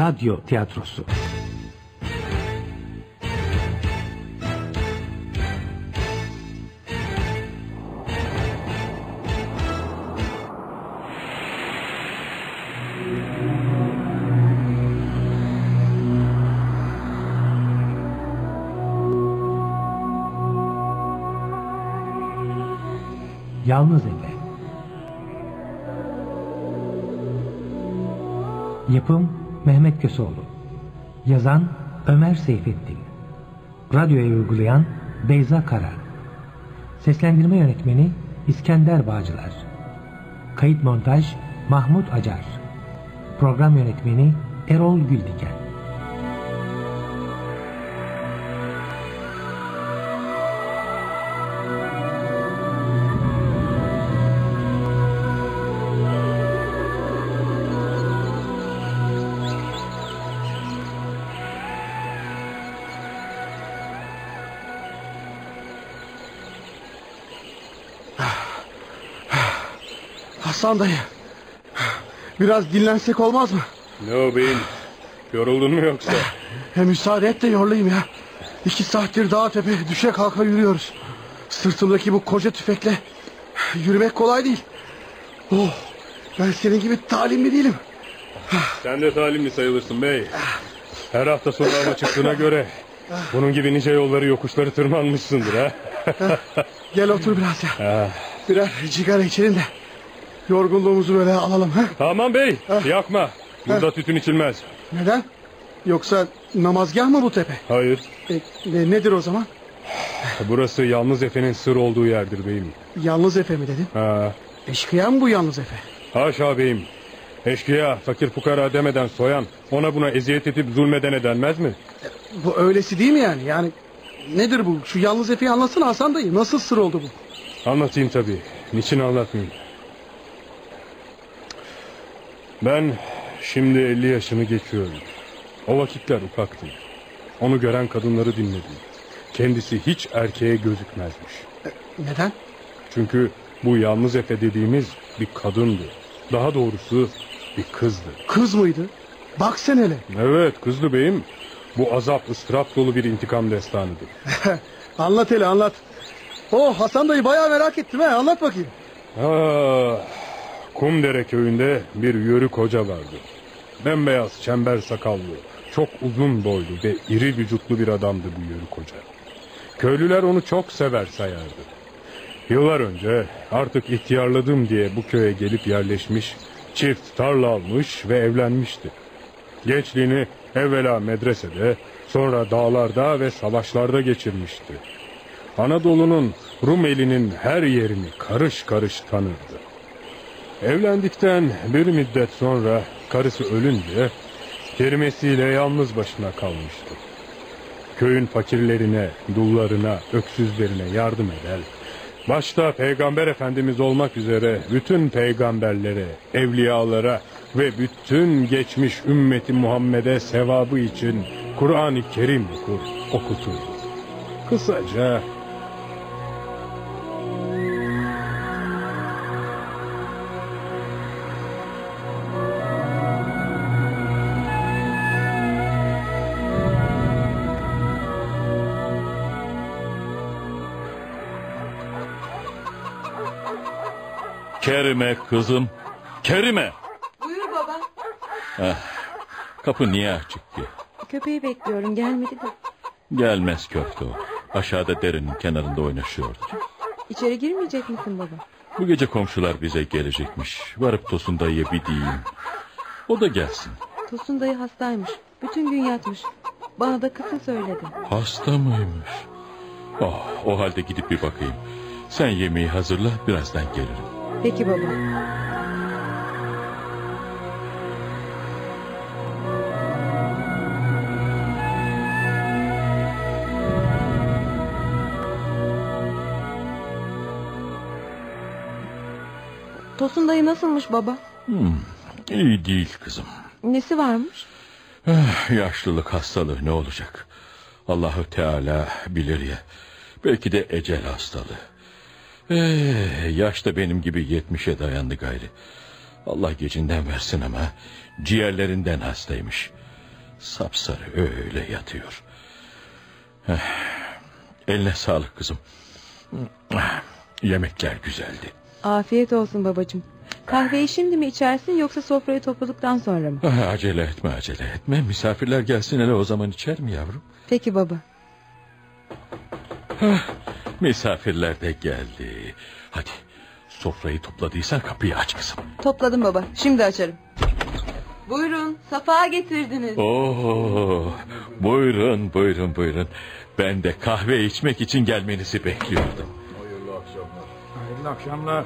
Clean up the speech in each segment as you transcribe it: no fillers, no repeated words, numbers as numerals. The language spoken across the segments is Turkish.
Radyo tiyatrosu. Yalnız Efe. Yapım Mehmet Köseoğlu. Yazan Ömer Seyfettin. Radyoya uygulayan Beyza Kara. Seslendirme yönetmeni İskender Bağcılar. Kayıt montaj Mahmut Acar. Program yönetmeni Erol Güldiken. Hasan dayı, biraz dinlensek olmaz mı? Ne o beyim, yoruldun mu yoksa? Müsaade et de yorlayayım ya. 2 saattir dağ tepe düşe kalka yürüyoruz. Sırtımdaki bu koca tüfekle yürümek kolay değil. Oh, ben senin gibi talimli değilim. Sen de talimli sayılırsın bey. Her hafta sonu hava çıktığına göre bunun gibi nice yolları yokuşları tırmanmışsındır ha. Gel otur biraz ya. Birer cigara içelim de yorgunluğumuzu böyle alalım. Ha? Tamam bey, yakma. Burada tütün içilmez. Neden? Yoksa namazgah mı bu tepe? Hayır. Nedir o zaman? Burası Yalnız Efe'nin sır olduğu yerdir beyim. Yalnız Efe mi dedin? Ha. Eşkıya mı bu Yalnız Efe? Haşa beyim. Eşkıya, fakir fukara demeden soyan, ona buna eziyet edip zulmedene denmez mi? Bu öylesi değil mi yani? Yani nedir bu? Şu Yalnız Efe'yi anlatsana Hasan dayı. Nasıl sır oldu bu? Anlatayım tabii. Niçin anlatmayayım? Ben şimdi 50 yaşını geçiyorum. O vakitler ufaktım. Onu gören kadınları dinledim. Kendisi hiç erkeğe gözükmezmiş. Neden? Çünkü bu Yalnız Efe dediğimiz bir kadındı. Daha doğrusu bir kızdı. Kız mıydı? Bak sen hele. Evet, kızdı beyim. Bu azap, ıstırap dolu bir intikam destanıdır. Anlat hele, anlat. Hasan dayı bayağı merak ettim ha. Anlat bakayım. Kumdere köyünde bir yörük hoca vardı. Bembeyaz, çember sakallı, çok uzun boylu ve iri vücutlu bir adamdı bu yörük hoca. Köylüler onu çok sever sayardı. Yıllar önce artık ihtiyarladım diye bu köye gelip yerleşmiş, çift tarla almış ve evlenmişti. Gençliğini evvela medresede, sonra dağlarda ve savaşlarda geçirmişti. Anadolu'nun, Rumeli'nin her yerini karış karış tanırdı. Evlendikten bir müddet sonra karısı ölünce kerimesiyle yalnız başına kalmıştı. Köyün fakirlerine, dullarına, öksüzlerine yardım eder. Başta Peygamber Efendimiz olmak üzere bütün peygamberlere, evliyalara ve bütün geçmiş ümmeti Muhammed'e sevabı için Kur'an-ı Kerim okuturdu. Kısaca Kerime kızım, Kerime. Buyur baba. Kapı niye açık ki? Köpeği bekliyorum, gelmedi de. Gelmez köfte o. Aşağıda derenin kenarında oynaşıyordu. İçeri girmeyecek misin baba? Bu gece komşular bize gelecekmiş. Varıp Tosun dayıya bir diyeyim. O da gelsin. Tosun dayı hastaymış. Bütün gün yatmış. Bana da kısa söyledi. Hasta mıymış? O halde gidip bir bakayım. Sen yemeği hazırla, birazdan gelirim. Peki baba. Tosun dayı nasılmış baba? İyi değil kızım. Nesi varmış? Yaşlılık hastalığı ne olacak? Allahu Teala bilir ya. Belki de ecel hastalığı. Yaş da benim gibi 70'e dayandı gayrı. Allah gecinden versin ama ciğerlerinden hastaymış. Sapsarı öyle yatıyor. Eline sağlık kızım. Yemekler güzeldi. Afiyet olsun babacığım. Kahveyi şimdi mi içersin yoksa sofrayı topladıktan sonra mı? Acele etme. Misafirler gelsin, hele o zaman içer mi yavrum? Peki baba. Misafirler de geldi. Hadi, sofrayı topladıysan kapıyı aç kızım. Topladım baba, şimdi açarım. Buyurun, safa getirdiniz. Oo, buyurun. Ben de kahve içmek için gelmenizi bekliyordum. Hayırlı akşamlar.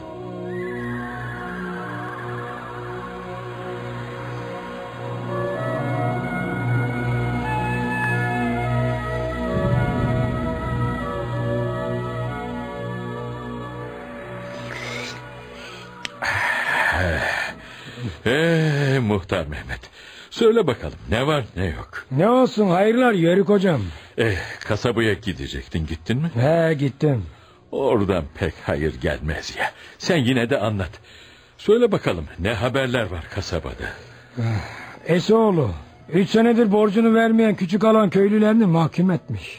Muhtar Mehmet, söyle bakalım, ne var ne yok? Ne olsun, hayırlar Yörük hocam. Kasabaya gidecektin, gittin mi? He, gittim. Oradan pek hayır gelmez ya. Sen yine de anlat. Söyle bakalım, ne haberler var kasabada? Esoğlu 3 senedir borcunu vermeyen küçük alan köylülerini mahkum etmiş.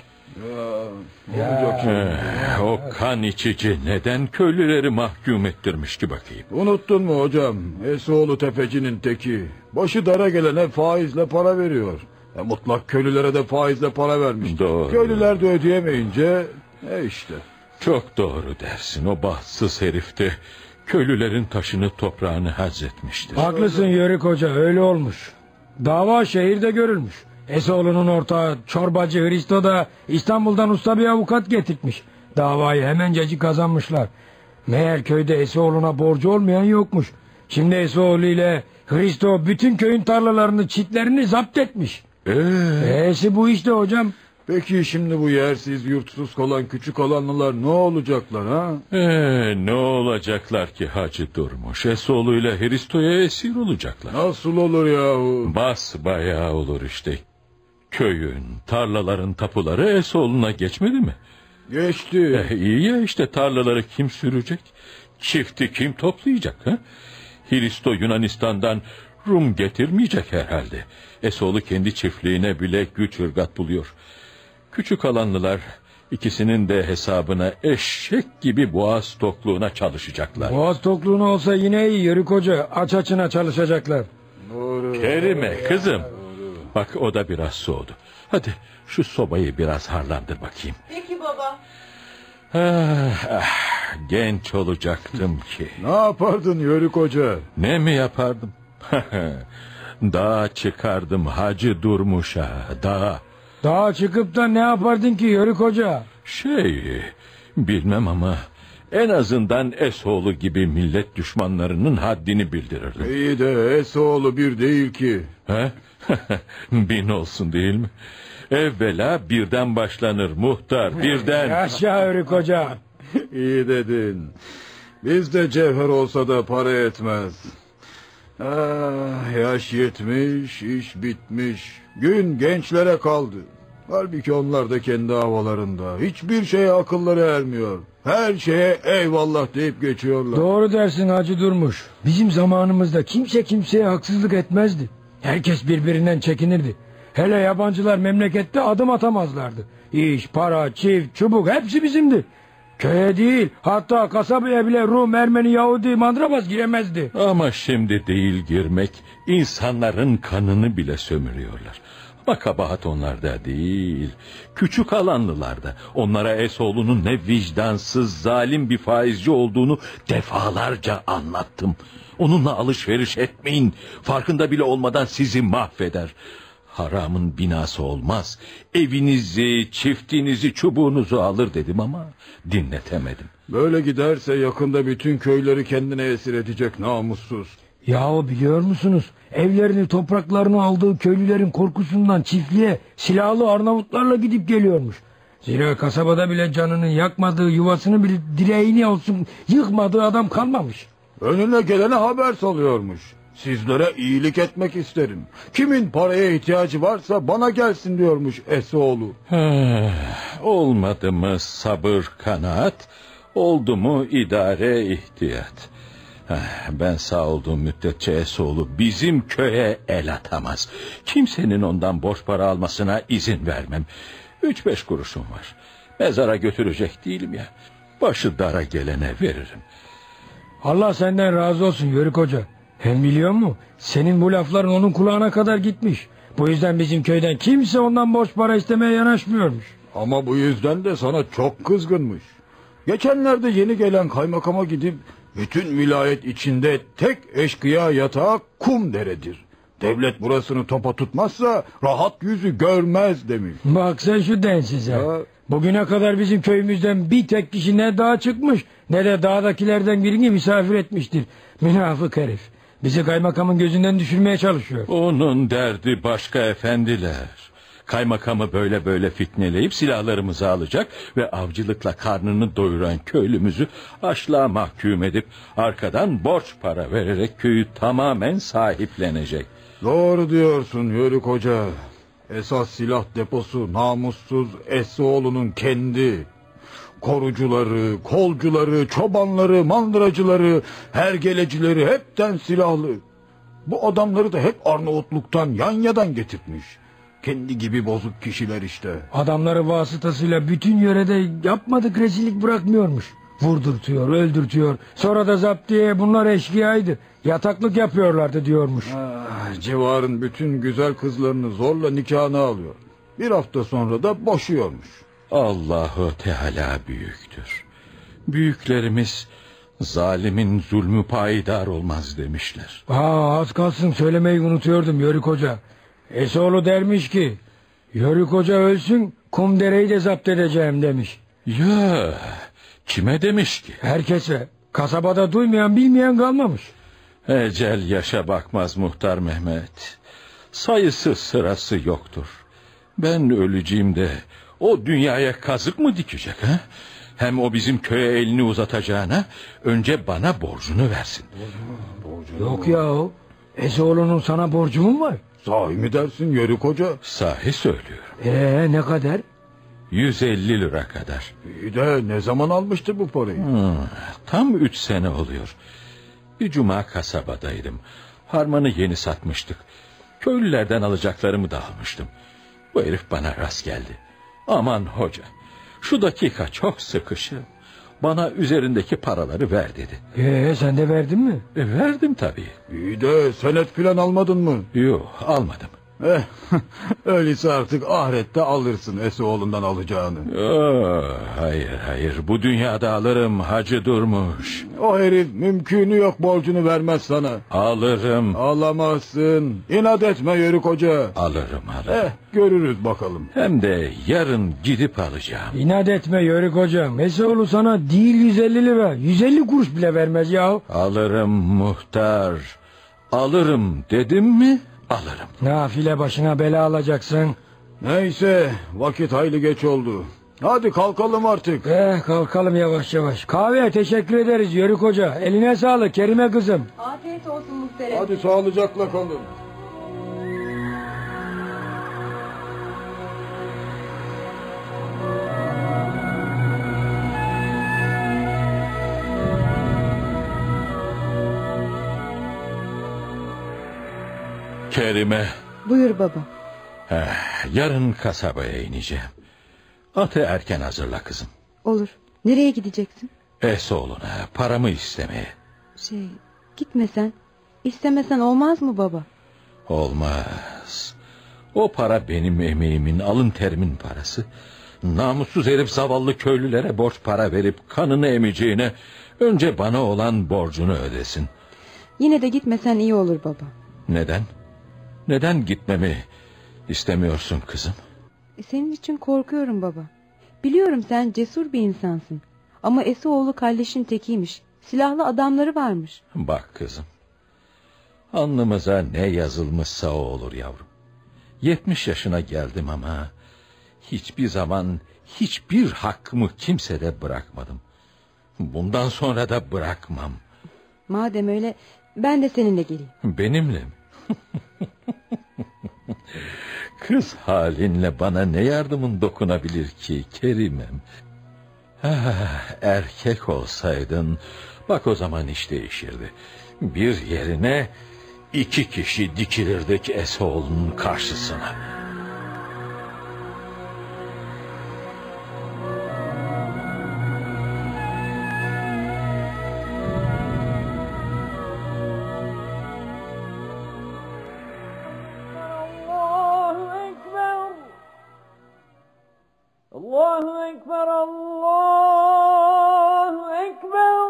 O kan içici neden köylüleri mahkum ettirmiş ki bakayım? Unuttun mu hocam? Esoğlu tefecinin teki. Başı dara gelene faizle para veriyor. Mutlak köylülere de faizle para vermiş. Doğru. Köylüler de ödeyemeyince işte. Çok doğru dersin, o bahtsız herif de köylülerin taşını toprağını hazzetmiştir. Haklısın Yörük hoca, öyle olmuş. Dava şehirde görülmüş. Esoğlu'nun ortağı çorbacı Hristo da İstanbul'dan usta bir avukat getirtmiş. Davayı hemencecik kazanmışlar. Meğer köyde Esoğlu'na borcu olmayan yokmuş. Şimdi Esoğlu ile Hristo bütün köyün tarlalarını, çitlerini zapt etmiş. Bu işte hocam. Peki şimdi bu yersiz yurtsuz kalan küçük alanlılar ne olacaklar ha? Ne olacaklar ki Hacı Durmuş? Esoğlu ile Hristo'ya esir olacaklar. Nasıl olur yahu? Basbayağı olur işte. Köyün, tarlaların tapuları Esoğlu'na geçmedi mi? Geçti. İyi ya, işte tarlaları kim sürecek? Çifti kim toplayacak? Ha? Hristo Yunanistan'dan Rum getirmeyecek herhalde. Esoğlu kendi çiftliğine bile güç ırgat buluyor. Küçük alanlılar ikisinin de hesabına eşek gibi boğaz tokluğuna çalışacaklar. Boğaz tokluğuna olsa yine iyi Yörük hoca, aç açına çalışacaklar. Kerime kızım, bak o da biraz soğudu. Hadi şu sobayı biraz harlandır bakayım. Peki baba. Genç olacaktım ki. Ne yapardın Yörük hoca? Ne mi yapardım? Dağa çıkardım Hacı Durmuş'a, dağa. Dağa çıkıp da ne yapardın ki Yörük hoca? Bilmem ama en azından Esoğlu gibi millet düşmanlarının haddini bildirirdim. İyi de Esoğlu bir değil ki. He? 1000 olsun değil mi? Evvela birden başlanır muhtar, birden. Yaşa Yörük hoca. İyi dedin. Bizde cevher olsa da para etmez. Yaş yetmiş, iş bitmiş. Gün gençlere kaldı. Halbuki onlar da kendi havalarında. Hiçbir şeye akılları ermiyor. Her şeye eyvallah deyip geçiyorlar. Doğru dersin Hacı Durmuş. Bizim zamanımızda kimse kimseye haksızlık etmezdi. Herkes birbirinden çekinirdi. Hele yabancılar memlekette adım atamazlardı. İş, para, çift, çubuk hepsi bizimdi. Köye değil, hatta kasabaya bile Rum, Ermeni, Yahudi, Mandrabaz giremezdi. Ama şimdi değil girmek, insanların kanını bile sömürüyorlar. Ama kabahat onlarda değil, küçük alanlılarda. Onlara Esoğlu'nun ne vicdansız, zalim bir faizci olduğunu defalarca anlattım. Onunla alışveriş etmeyin, farkında bile olmadan sizi mahveder. Haramın binası olmaz. Evinizi, çiftinizi, çubuğunuzu alır dedim ama dinletemedim. Böyle giderse yakında bütün köyleri kendine esir edecek namussuz. Yahu biliyor musunuz? Evlerini, topraklarını aldığı köylülerin korkusundan çiftliğe silahlı Arnavutlarla gidip geliyormuş. Zira kasabada bile canını yakmadığı, yuvasını bile direğini olsun yıkmadığı adam kalmamış. Önüne gelene haber salıyormuş. Sizlere iyilik etmek isterim. Kimin paraya ihtiyacı varsa bana gelsin diyormuş Esoğlu. Olmadı mı sabır kanaat, oldu mu idare ihtiyat. Ben sağ olduğum müddetçe Esoğlu bizim köye el atamaz. Kimsenin ondan borç para almasına izin vermem. 3-5 kuruşum var. Mezara götürecek değilim ya. Başı dara gelene veririm. Allah senden razı olsun Yörük Hoca. Hem biliyor musun? Senin bu lafların onun kulağına kadar gitmiş. Bu yüzden bizim köyden kimse ondan borç para istemeye yanaşmıyormuş. Ama bu yüzden de sana çok kızgınmış. Geçenlerde yeni gelen kaymakama gidip bütün vilayet içinde tek eşkıya yatağı Kumdere'dir. Devlet burasını topa tutmazsa rahat yüzü görmez demiş. Bak sen şu densize. Ya. Bugüne kadar bizim köyümüzden bir tek kişi ne dağa çıkmış ne de dağdakilerden birini misafir etmiştir. Münafık herif. Bizi kaymakamın gözünden düşürmeye çalışıyor. Onun derdi başka efendiler. Kaymakamı böyle fitneleyip silahlarımızı alacak ve avcılıkla karnını doyuran köylümüzü açlığa mahkum edip arkadan borç para vererek köyü tamamen sahiplenecek. Doğru diyorsun Yörük Hoca. Esas silah deposu namussuz Esoğlu'nun kendi. Korucuları, kolcuları, çobanları, mandıracıları, hergelecileri hepten silahlı. Bu adamları da hep Arnavutluk'tan, Yanya'dan getirtmiş. Kendi gibi bozuk kişiler işte. Adamları vasıtasıyla bütün yörede yapmadık rezillik bırakmıyormuş. Vurdurtuyor, öldürtüyor. Sonra da zaptiye bunlar eşkıyaydı. Yataklık yapıyorlardı diyormuş. Civarın bütün güzel kızlarını zorla nikahına alıyor. Bir hafta sonra da boşuyormuş. Allahu Teala büyüktür. Büyüklerimiz zalimin zulmü payidar olmaz demişler. Az kalsın söylemeyi unutuyordum Yörük Hoca. Esoğlu dermiş ki Yörük Hoca ölsün Kumdere'yi de zapt edeceğim demiş. Ya kime demiş ki? Herkese. Kasabada duymayan bilmeyen kalmamış. Ecel yaşa bakmaz Muhtar Mehmet. Sayısı sırası yoktur. Ben öleceğim de o dünyaya kazık mı dikecek ha? Hem o bizim köye elini uzatacağına önce bana borcunu versin. Yok ya o. Esoğlu'nun sana borcu mu var? Sahi mi dersin Yörük Hoca? Sahi söylüyorum. Ne kadar? 150 lira kadar. İyi de ne zaman almıştı bu parayı? Tam 3 sene oluyor. Bir cuma kasabadaydım. Harmanı yeni satmıştık. Köylülerden alacaklarımı da almıştım. Bu herif bana rast geldi. Aman hoca, şu dakika çok sıkışım. Bana üzerindeki paraları ver dedi. Sen de verdin mi? Verdim tabii. İyi de senet filan almadın mı? Yok, almadım. Öyleyse artık ahirette alırsın Esoğlu'ndan alacağını. Hayır, bu dünyada alırım Hacı Durmuş. O herif mümkünü yok borcunu vermez sana. Alırım. Alamazsın. İnat etme Yörük Hoca. Alırım. Görürüz bakalım. Hem de yarın gidip alacağım. İnat etme Yörük Hocam. Esoğlu sana değil 150 lira. 150 kuruş bile vermez ya. Alırım muhtar. Alırım dedim mi? Alırım. Nafile başına bela alacaksın. Neyse vakit hayli geç oldu. Hadi kalkalım artık. Kalkalım yavaş yavaş. Kahveye teşekkür ederiz Yörük Hoca. Eline sağlık Kerime kızım. Afiyet olsun muhterem. Hadi sağlıcakla kalın. Kerime. Buyur baba. Yarın kasabaya ineceğim. Atı erken hazırla kızım. Olur. Nereye gideceksin? Esoğlu'na paramı istemeye. Gitmesen. İstemesen olmaz mı baba? Olmaz. O para benim emeğimin, alın terimin parası. Namussuz herif zavallı köylülere borç para verip kanını emeceğine önce bana olan borcunu ödesin. Yine de gitmesen iyi olur baba. Neden? Neden gitmemi istemiyorsun kızım? Senin için korkuyorum baba. Biliyorum sen cesur bir insansın. Ama Esoğlu kalleşin tekiymiş. Silahlı adamları varmış. Bak kızım. Alnımıza ne yazılmışsa o olur yavrum. 70 yaşına geldim ama hiçbir zaman hiçbir hakkımı kimsede bırakmadım. Bundan sonra da bırakmam. Madem öyle ben de seninle geleyim. Benimle mi? Kız halinle bana ne yardımın dokunabilir ki Kerimem? Erkek olsaydın Bak o zaman iş değişirdi. Bir yerine 2 kişi dikilirdik Esoğlu'nun karşısına. Allahu Ekber, Allahu Ekber.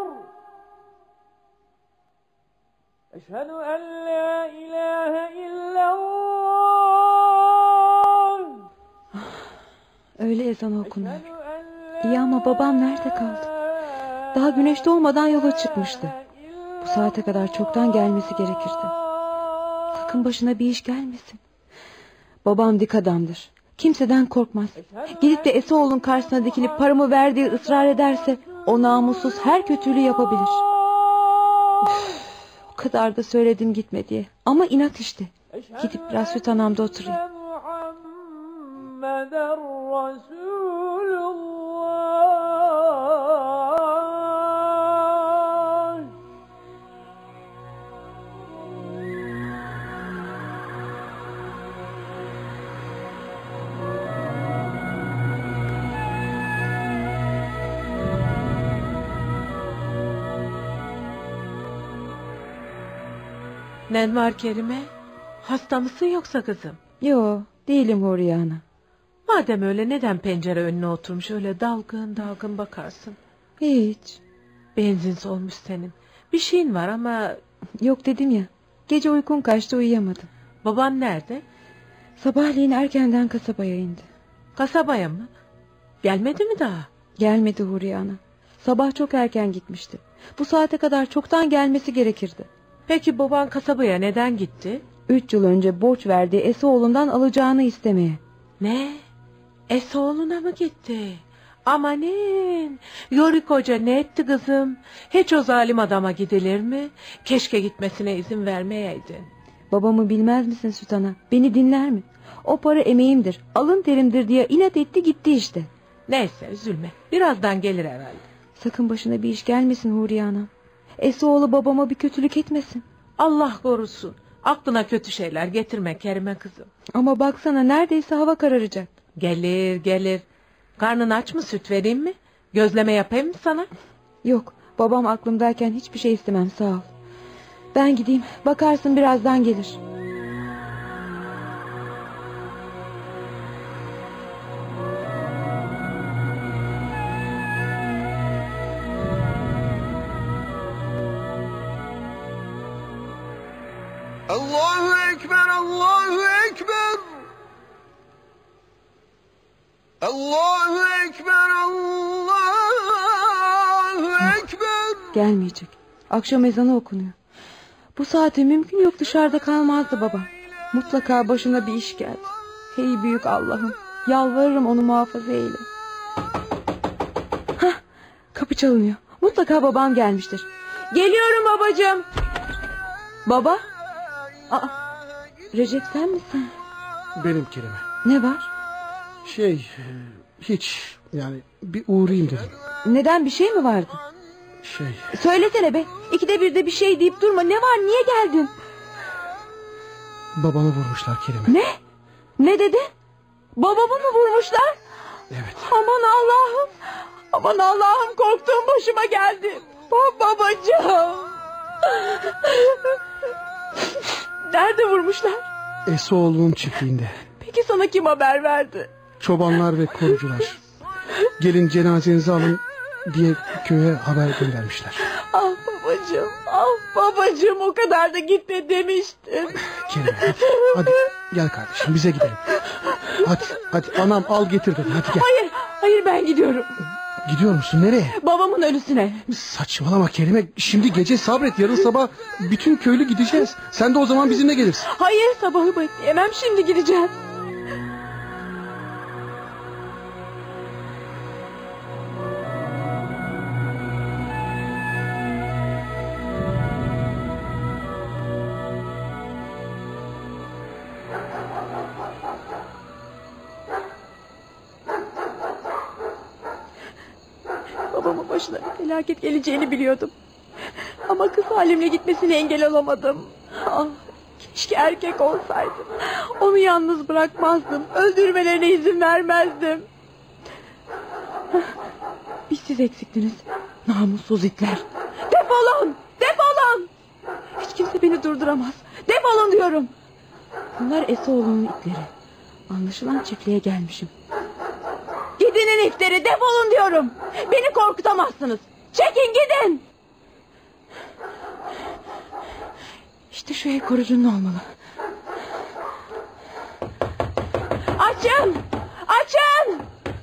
Eşhedü en la ilahe illallah. Öyle ezan okunuyor. İyi ama babam nerede kaldı? Daha güneş doğmadan yola çıkmıştı. Bu saate kadar çoktan gelmesi gerekirdi. Sakın başına bir iş gelmesin. Babam dik adamdır. Kimseden korkmaz. Gidip de Esoğlu'nun karşısına dikilip paramı ver diye ısrar ederse o namussuz her kötülüğü yapabilir. Üf, o kadar da söyledim gitme diye. Ama inat işte. Gidip biraz süt anamda oturayım. Nen var Kerime? Hasta mısın yoksa kızım? Yo, değilim Huriye Ana. Madem öyle neden pencere önüne oturmuş öyle dalgın dalgın bakarsın? Hiç. Benzin solmuş senin. Bir şeyin var ama... Yok dedim ya. Gece uykun kaçtı, uyuyamadım. Baban nerede? Sabahleyin erkenden kasabaya indi. Kasabaya mı? Gelmedi mi daha? Gelmedi Huriye Ana. Sabah çok erken gitmişti. Bu saate kadar çoktan gelmesi gerekirdi. Peki baban kasabaya neden gitti? 3 yıl önce borç verdiği Esoğlu'ndan alacağını istemeye. Ne? Esoğlu'na mı gitti? Amanin. Yörük Hoca ne etti kızım? Hiç o zalim adama gidilir mi? Keşke gitmesine izin vermeyeydin. Babamı bilmez misin Süt Ana? Beni dinler mi? O para emeğimdir, alın terimdir diye inat etti gitti işte. Neyse üzülme. Birazdan gelir herhalde. Sakın başına bir iş gelmesin Huriye Ana. Esoğlu babama bir kötülük etmesin. Allah korusun. Aklına kötü şeyler getirme Kerime kızım. Ama baksana neredeyse hava kararacak. Gelir gelir. Karnın aç mı, süt vereyim mi? Gözleme yapayım mı sana? Yok, babam aklımdayken hiçbir şey istemem, sağ ol. Ben gideyim, bakarsın birazdan gelir. Allahu Ekber, Allahu Ekber. Allahu Ekber, Allahu Ekber. Gelmeyecek. Akşam ezanı okunuyor. Bu saate mümkün yok dışarıda kalmazdı baba. Mutlaka başına bir iş geldi. Hey büyük Allah'ım, yalvarırım onu muhafaza eyle. Hah, kapı çalınıyor. Mutlaka babam gelmiştir. Geliyorum babacığım. Baba? Aa, Recep sen misin? Benim Kerime. Ne var? Hiç yani bir uğrayayım dedim. Neden, bir şey mi vardı? Söylesene be. 2'de 1'de bir şey deyip durma. Ne var, niye geldin? Babamı vurmuşlar Kerime. Ne? Ne dedi? Babamı mı vurmuşlar? Evet. Aman Allah'ım. Aman Allah'ım, korktuğum başıma geldi. Babacığım. Nerede vurmuşlar? Esoğlu'nun çiftliğinde. Peki sana kim haber verdi? Çobanlar ve korucular. Gelin cenazenizi alın diye köye haber göndermişler. Ah babacığım, ah babacığım, o kadar da gitme demiştin. Kerime hadi gel kardeşim, bize gidelim. Hadi anam al getir dedi, hadi gel. Hayır ben gidiyorum. Gidiyor musun, nereye? Babamın ölüsüne. Saçmalama Kerime, şimdi gece sabret, yarın sabah bütün köylü gideceğiz. Sen de o zaman bizimle gelirsin. Hayır, sabahı bekleyemem, şimdi gideceğim. Babamın başına bir felaket geleceğini biliyordum. Ama kız halimle gitmesine engel olamadım. Ah, keşke erkek olsaydım. Onu yalnız bırakmazdım. Öldürmelerine izin vermezdim. Bir siz eksiktiniz. Namussuz itler. Defolun! Defolun! Hiç kimse beni durduramaz. Defolun diyorum. Bunlar Esoğlu'nun itleri. Anlaşılan çiftliğe gelmişim. Gidinin itleri, defolun diyorum. Beni korkutamazsınız. Çekin gidin. İşte şu ev korucunun olmalı. Açın! Açın!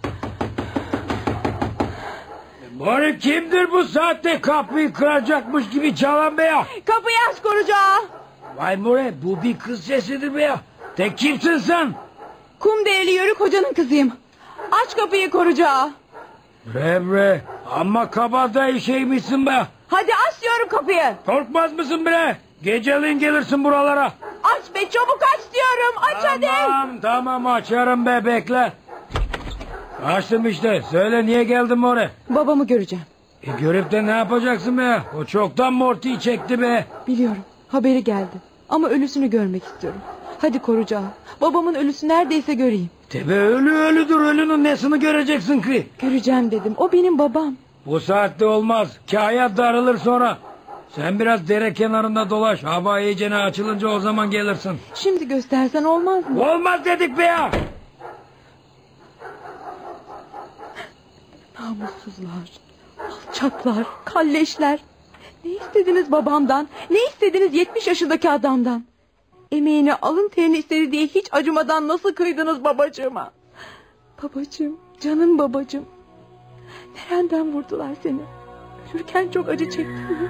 Mori, kimdir bu saatte kapıyı kıracakmış gibi çalan be ya? Kapıyı aç korucu ağa. Vay Mori, bu bir kız sesidir be ya. Tek kimsin sen? Kumdeyeli Yörük Hoca'nın kızıyım. Aç kapıyı korucu ağa. Bre, amma kabadayı şeymişsin be. Hadi aç diyorum kapıyı. Korkmaz mısın bre? Geceliğin gelirsin buralara. Aç be, çabuk aç diyorum. Aç hadi. Tamam açarım be, bekle. Açtım işte. Söyle, niye geldin Mori? Babamı göreceğim. Görüp de ne yapacaksın be? O çoktan Morty'yi çekti be. Biliyorum, haberi geldi. Ama ölüsünü görmek istiyorum. Hadi korucu ağa. Babamın ölüsü neredeyse göreyim. Tabi ölüdür, ölünün nesini göreceksin ki? Göreceğim dedim, o benim babam. Bu saatte olmaz. Kahyat darılır sonra. Sen biraz dere kenarında dolaş. Hava iyicene açılınca o zaman gelirsin. Şimdi göstersen olmaz mı? Olmaz dedik be ya. Namussuzlar, alçaklar, kalleşler. Ne istediniz babamdan? Ne istediniz 70 yaşındaki adamdan? Emeğini, alın terini istedi diye hiç acımadan nasıl kıydınız babacığıma? Babacığım, canım babacığım. Nereden vurdular seni? Ölürken çok acı çektin mi?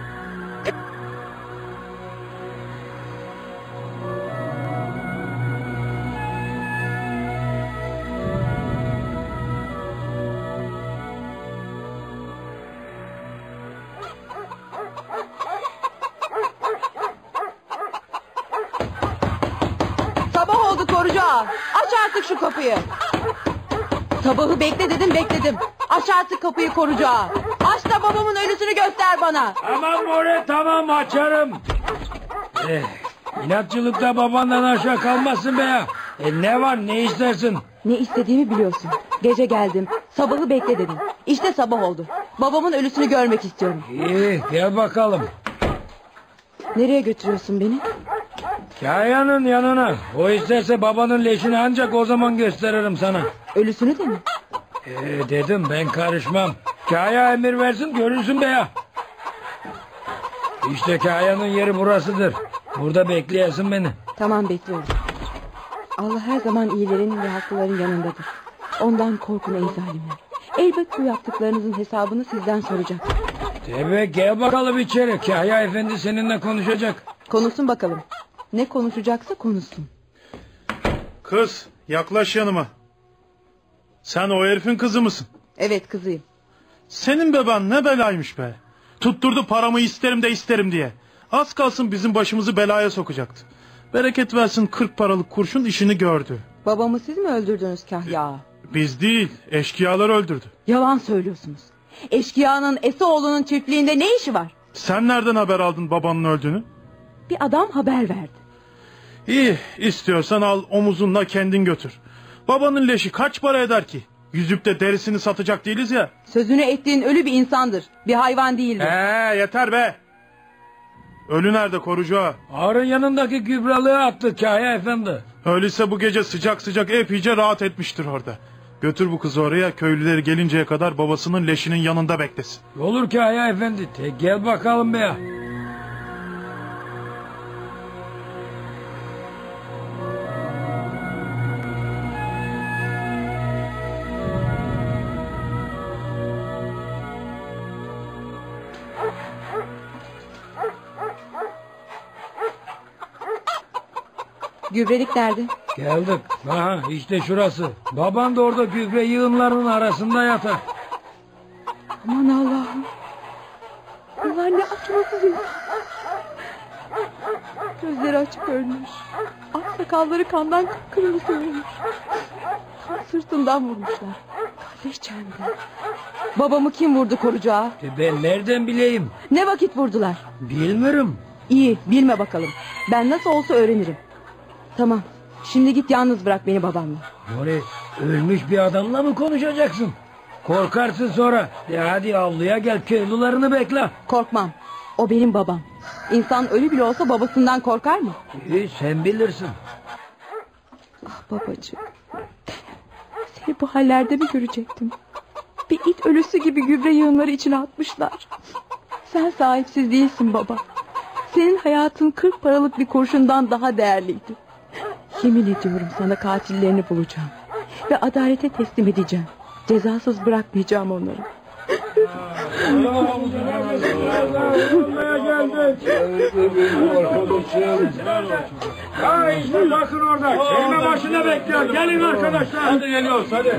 Sabah oldu korucu ağa. Aç artık şu kapıyı. Sabahı bekle dedim, bekledim. Aç artık kapıyı korucu ağa. Aç da babamın ölüsünü göster bana. Tamam More, tamam açarım. İnatçılıkta babandan aşağı kalmazsın be ya. Ne var, ne istersin? Ne istediğimi biliyorsun. Gece geldim, sabahı bekle dedim. İşte sabah oldu. Babamın ölüsünü görmek istiyorum. İyi, gel bakalım. Nereye götürüyorsun beni? Kahya'nın yanına. O isterse babanın leşini ancak o zaman gösteririm sana. Ölüsünü de mi? Dedim, ben karışmam. Kahya emir versin, görürsün be ya. İşte Kahya'nın yeri burasıdır. Burada bekleyesin beni. Tamam, bekliyorum. Allah her zaman iyilerin ve haklıların yanındadır. Ondan korkun ey zalimler. Elbet bu yaptıklarınızın hesabını sizden soracak. Tabii, gel bakalım içeri. Kahya efendi seninle konuşacak. Konuşsun bakalım. Ne konuşacaksa konuşsun. Kız, yaklaş yanıma. Sen o herifin kızı mısın? Evet, kızıyım. Senin beban ne belaymış be. Tutturdu paramı isterim de isterim diye. Az kalsın bizim başımızı belaya sokacaktı. Bereket versin 40 paralık kurşun işini gördü. Babamı siz mi öldürdünüz Kahya? Biz değil, eşkıyalar öldürdü. Yalan söylüyorsunuz. Eşkıyanın Esoğlu'nun çiftliğinde ne işi var? Sen nereden haber aldın babanın öldüğünü? Bir adam haber verdi. İyi, istiyorsan al omuzunla kendin götür. Babanın leşi kaç para eder ki? Yüzüp de derisini satacak değiliz ya. Sözünü ettiğin ölü bir insandır. Bir hayvan değildir. Yeter be. Ölü nerede korucu ağa? Ağrın yanındaki gübralığı attı Kahya efendi. Öyleyse bu gece sıcak sıcak epeyce rahat etmiştir orada. Götür bu kızı oraya, köylüleri gelinceye kadar babasının leşinin yanında beklesin. Olur Kahya efendi, gel bakalım be ya. Gübrelik nerede? Geldik. Aha, işte şurası. Baban da orada gübre yığınlarının arasında yatar. Aman Allah'ım. Bunlar ne acımasız insan. Gözleri açık ölmüş. Ak sakalları kandan kıpkırmızı olmuş. Sırtından vurmuşlar. Kardeşçemde. Babamı kim vurdu korucağa? Ben nereden bileyim? Ne vakit vurdular? Bilmiyorum. İyi, bilme bakalım. Ben nasıl olsa öğrenirim. Tamam, şimdi git yalnız bırak beni babamla. Nuri, ölmüş bir adamla mı konuşacaksın? Korkarsın sonra. Hadi avluya gel, köylülerini bekle. Korkmam. O benim babam. İnsan ölü bile olsa babasından korkar mı? Sen bilirsin. Ah babacığım. Seni bu hallerde mi görecektim? Bir it ölüsü gibi gübre yığınları içine atmışlar. Sen sahipsiz değilsin baba. Senin hayatın 40 paralık bir kurşundan daha değerliydi. Yemin ediyorum sana katillerini bulacağım. Ve adalete teslim edeceğim. Cezasız bırakmayacağım onları. Ha işte bakın orada. Kerime başında bekliyor. Gelin arkadaşlar. Hadi geliyoruz hadi.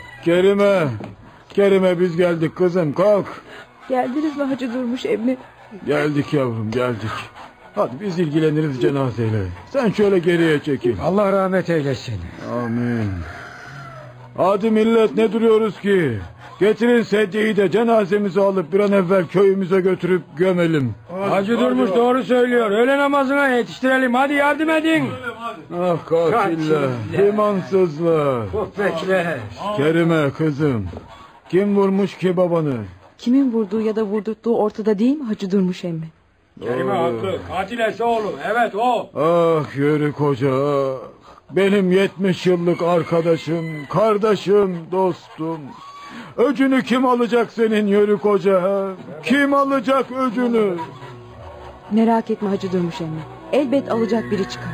Kerime biz geldik kızım, kalk. Geldiniz mi Hacı Durmuş emmi? Geldik yavrum, geldik. Hadi biz ilgileniriz cenazeyle. Sen şöyle geriye çekil. Allah rahmet eylesin. Amin. Hadi millet, ne duruyoruz ki? Getirin sedyeyi de cenazemizi alıp bir an evvel köyümüze götürüp gömelim. Hacı Durmuş doğru söylüyor. Öğle namazına yetiştirelim. Hadi yardım edin. Ah katiller, imansızlar. Köpekler. Kerime kızım, kim vurmuş ki babanı? Kimin vurduğu ya da vurdurttuğu ortada değil mi Hacı Durmuş emmi? Kerime haklı. Katil Esoğlu. Evet o. Ah yürü koca. Benim 70 yıllık arkadaşım, kardeşim, dostum. Öcünü kim alacak senin yörük hoca? Kim alacak öcünü? Merak etme Hacı Durmuş emmi. Elbet alacak biri çıkar.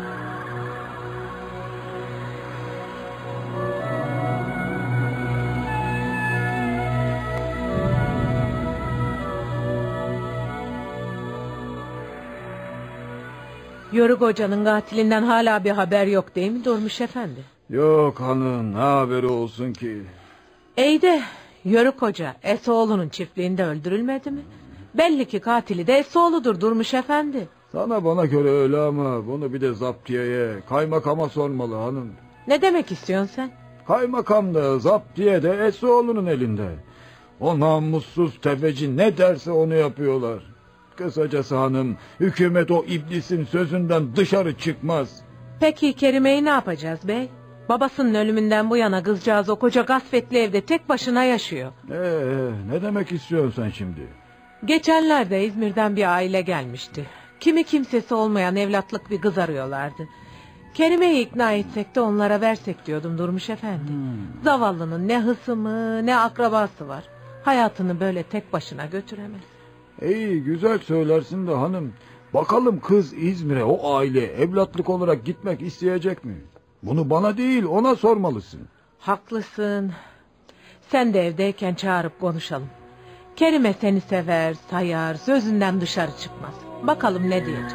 Yörük hocanın katilinden hala bir haber yok değil mi Durmuş efendi? Yok hanım, ne haberi olsun ki? İyi de Yörük hoca Esoğlu'nun çiftliğinde öldürülmedi mi? Belli ki katili de Esoğlu'dur Durmuş efendi. Sana bana göre öyle ama bunu bir de zaptiyeye, kaymakama sormalı hanım. Ne demek istiyorsun sen? Kaymakam da zaptiye de Esoğlu'nun elinde. O namussuz tefeci ne derse onu yapıyorlar. Kısacası hanım, hükümet o iblisin sözünden dışarı çıkmaz. Peki Kerime'yi ne yapacağız bey? Babasının ölümünden bu yana kızcağız o koca gasvetli evde tek başına yaşıyor. Ne demek istiyorsun sen şimdi? Geçenlerde İzmir'den bir aile gelmişti. Kimi kimsesi olmayan evlatlık bir kız arıyorlardı. Kerime'yi ikna etsek de onlara versek diyordum Durmuş efendi. Zavallının ne hısımı ne akrabası var. Hayatını böyle tek başına götüremez. İyi güzel söylersin de hanım. Bakalım kız İzmir'e o aile evlatlık olarak gitmek isteyecek mi? Bunu bana değil ona sormalısın. Haklısın. Sen de evdeyken çağırıp konuşalım. Kerime seni sever, sayar, sözünden dışarı çıkmaz. Bakalım ne diyecek.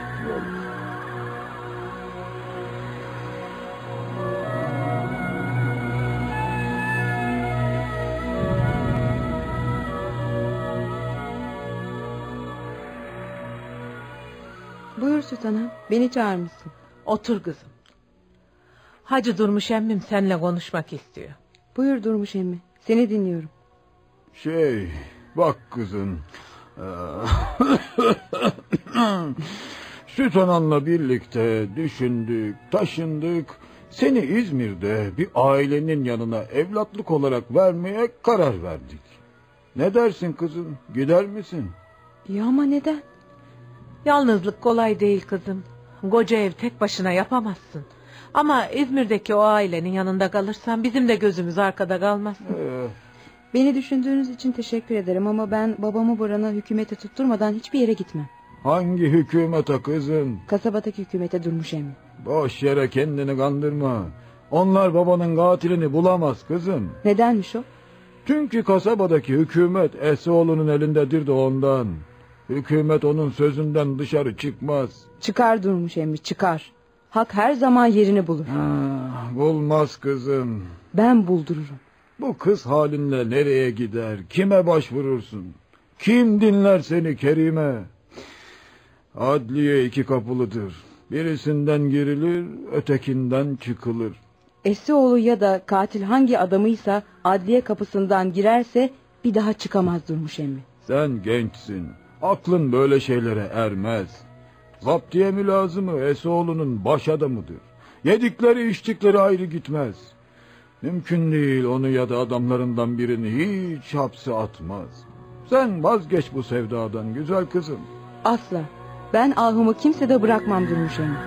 Buyur Sultanım, beni çağırmışsın. Otur kızım. Hacı Durmuş emmim seninle konuşmak istiyor. Buyur Durmuş emmi, seni dinliyorum. Bak kızım. Süt ananla birlikte düşündük, taşındık. Seni İzmir'de bir ailenin yanına evlatlık olarak vermeye karar verdik. Ne dersin kızım, gider misin? Ya ama neden? Yalnızlık kolay değil kızım. Koca ev tek başına yapamazsın. Ama İzmir'deki o ailenin yanında kalırsan bizim de gözümüz arkada kalmaz. Beni düşündüğünüz için teşekkür ederim ama ben babamı buranı hükümete tutturmadan hiçbir yere gitmem. Hangi hükümete kızım? Kasabadaki hükümete Durmuş emmi. Boş yere kendini kandırma. Onlar babanın katilini bulamaz kızım. Nedenmiş o? Çünkü kasabadaki hükümet Esoğlu'nun elindedir de ondan. Hükümet onun sözünden dışarı çıkmaz. Çıkar Durmuş emmi, çıkar. Hak her zaman yerini bulur. Bulmaz kızım. Ben buldururum. Bu kız halinle nereye gider? Kime başvurursun? Kim dinler seni Kerime? Adliye iki kapılıdır. Birisinden girilir, ötekinden çıkılır. Esioğlu ya da katil hangi adamıysa adliye kapısından girerse bir daha çıkamaz Durmuş emmi. Sen gençsin. Aklın böyle şeylere ermez. Zaptiye mülazımı Esoğlu'nun baş adamıdır. Yedikleri içtikleri ayrı gitmez. Mümkün değil onu ya da adamlarından birini hiç hapse atmaz. Sen vazgeç bu sevdadan güzel kızım. Asla. Ben ahımı kimsede bırakmam Durmuş emmi.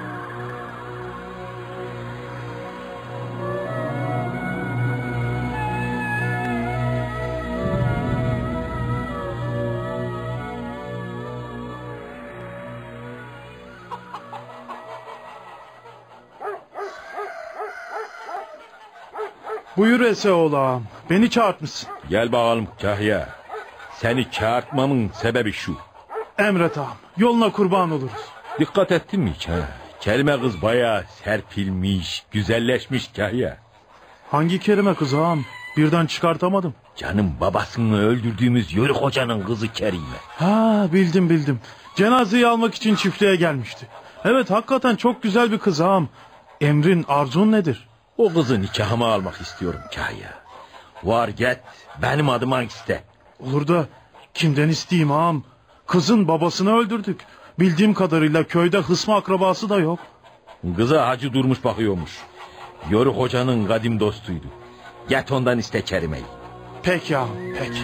Buyur Eseoğlu ağam. Beni çağırtmışsın. Gel bakalım Kahya. Seni çağırtmamın sebebi şu. Emret ağam. Yoluna kurban oluruz. Dikkat ettin mi hiç ha? Kerime kız bayağı serpilmiş, güzelleşmiş Kahya. Hangi Kerime kız ağam? Birden çıkartamadım. Canım babasını öldürdüğümüz Yörük Hoca'nın kızı Kerime. Ha bildim. Cenazeyi almak için çiftliğe gelmişti. Evet hakikaten çok güzel bir kız ağam. Emrin arzun nedir? O kızı nikahıma almak istiyorum Kahya. Var git benim adıma iste. Olur da kimden isteyeyim ağam? Kızın babasını öldürdük. Bildiğim kadarıyla köyde hısmı akrabası da yok. Kıza Hacı Durmuş bakıyormuş. Yörük Hoca'nın kadim dostuydu. Git ondan iste Kerime'yi. Peki ağam peki.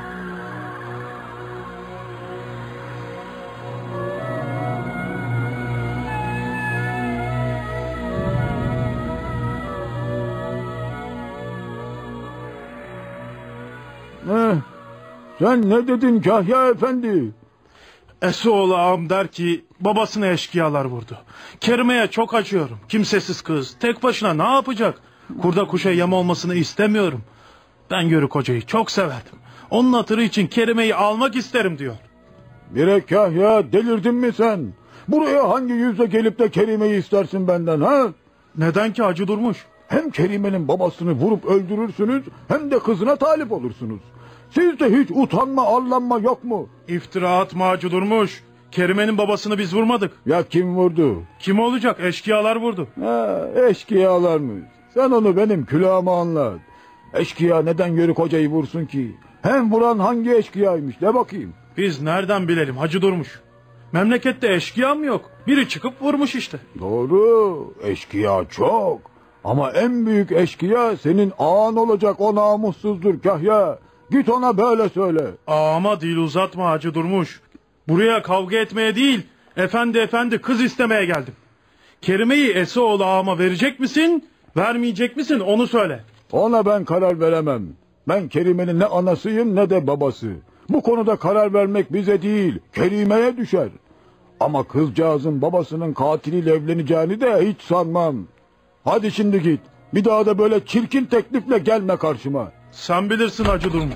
Sen ne dedin Kahya efendi? Esoğlu ağam der ki babasını eşkıyalar vurdu. Kerime'ye çok acıyorum. Kimsesiz kız tek başına ne yapacak? Kurda kuşa yem olmasını istemiyorum. Ben Yörük Hoca'yı çok severdim. Onun hatırı için Kerime'yi almak isterim diyor. Bire Kahya delirdin mi sen? Buraya hangi yüzle gelip de Kerime'yi istersin benden ha? Neden ki Hacı Durmuş? Hem Kerime'nin babasını vurup öldürürsünüz hem de kızına talip olursunuz. Sizde hiç utanma arlanma yok mu? İftira atma Hacı Durmuş. Kerime'nin babasını biz vurmadık. Ya kim vurdu? Kim olacak? Eşkıyalar vurdu. Ha, eşkıyalar mı? Sen onu benim külahıma anlat. Eşkıya neden Yörük Hoca'yı vursun ki? Hem vuran hangi eşkıyaymış de bakayım. Biz nereden bilelim Hacı Durmuş? Memlekette eşkıya mı yok? Biri çıkıp vurmuş işte. Doğru, eşkıya çok. Ama en büyük eşkıya senin ağan olacak, o namussuzdur Kahya. Git ona böyle söyle. Ama dil uzatma Hacı Durmuş. Buraya kavga etmeye değil, efendi kız istemeye geldim. Kerime'yi Esoğlu ağama verecek misin, vermeyecek misin onu söyle. Ona ben karar veremem. Ben Kerime'nin ne anasıyım ne de babası. Bu konuda karar vermek bize değil, Kerime'ye düşer. Ama kızcağızın babasının katiliyle evleneceğini de hiç sanmam. Hadi şimdi git. Bir daha da böyle çirkin teklifle gelme karşıma. Sen bilirsin Hacı Durmuş.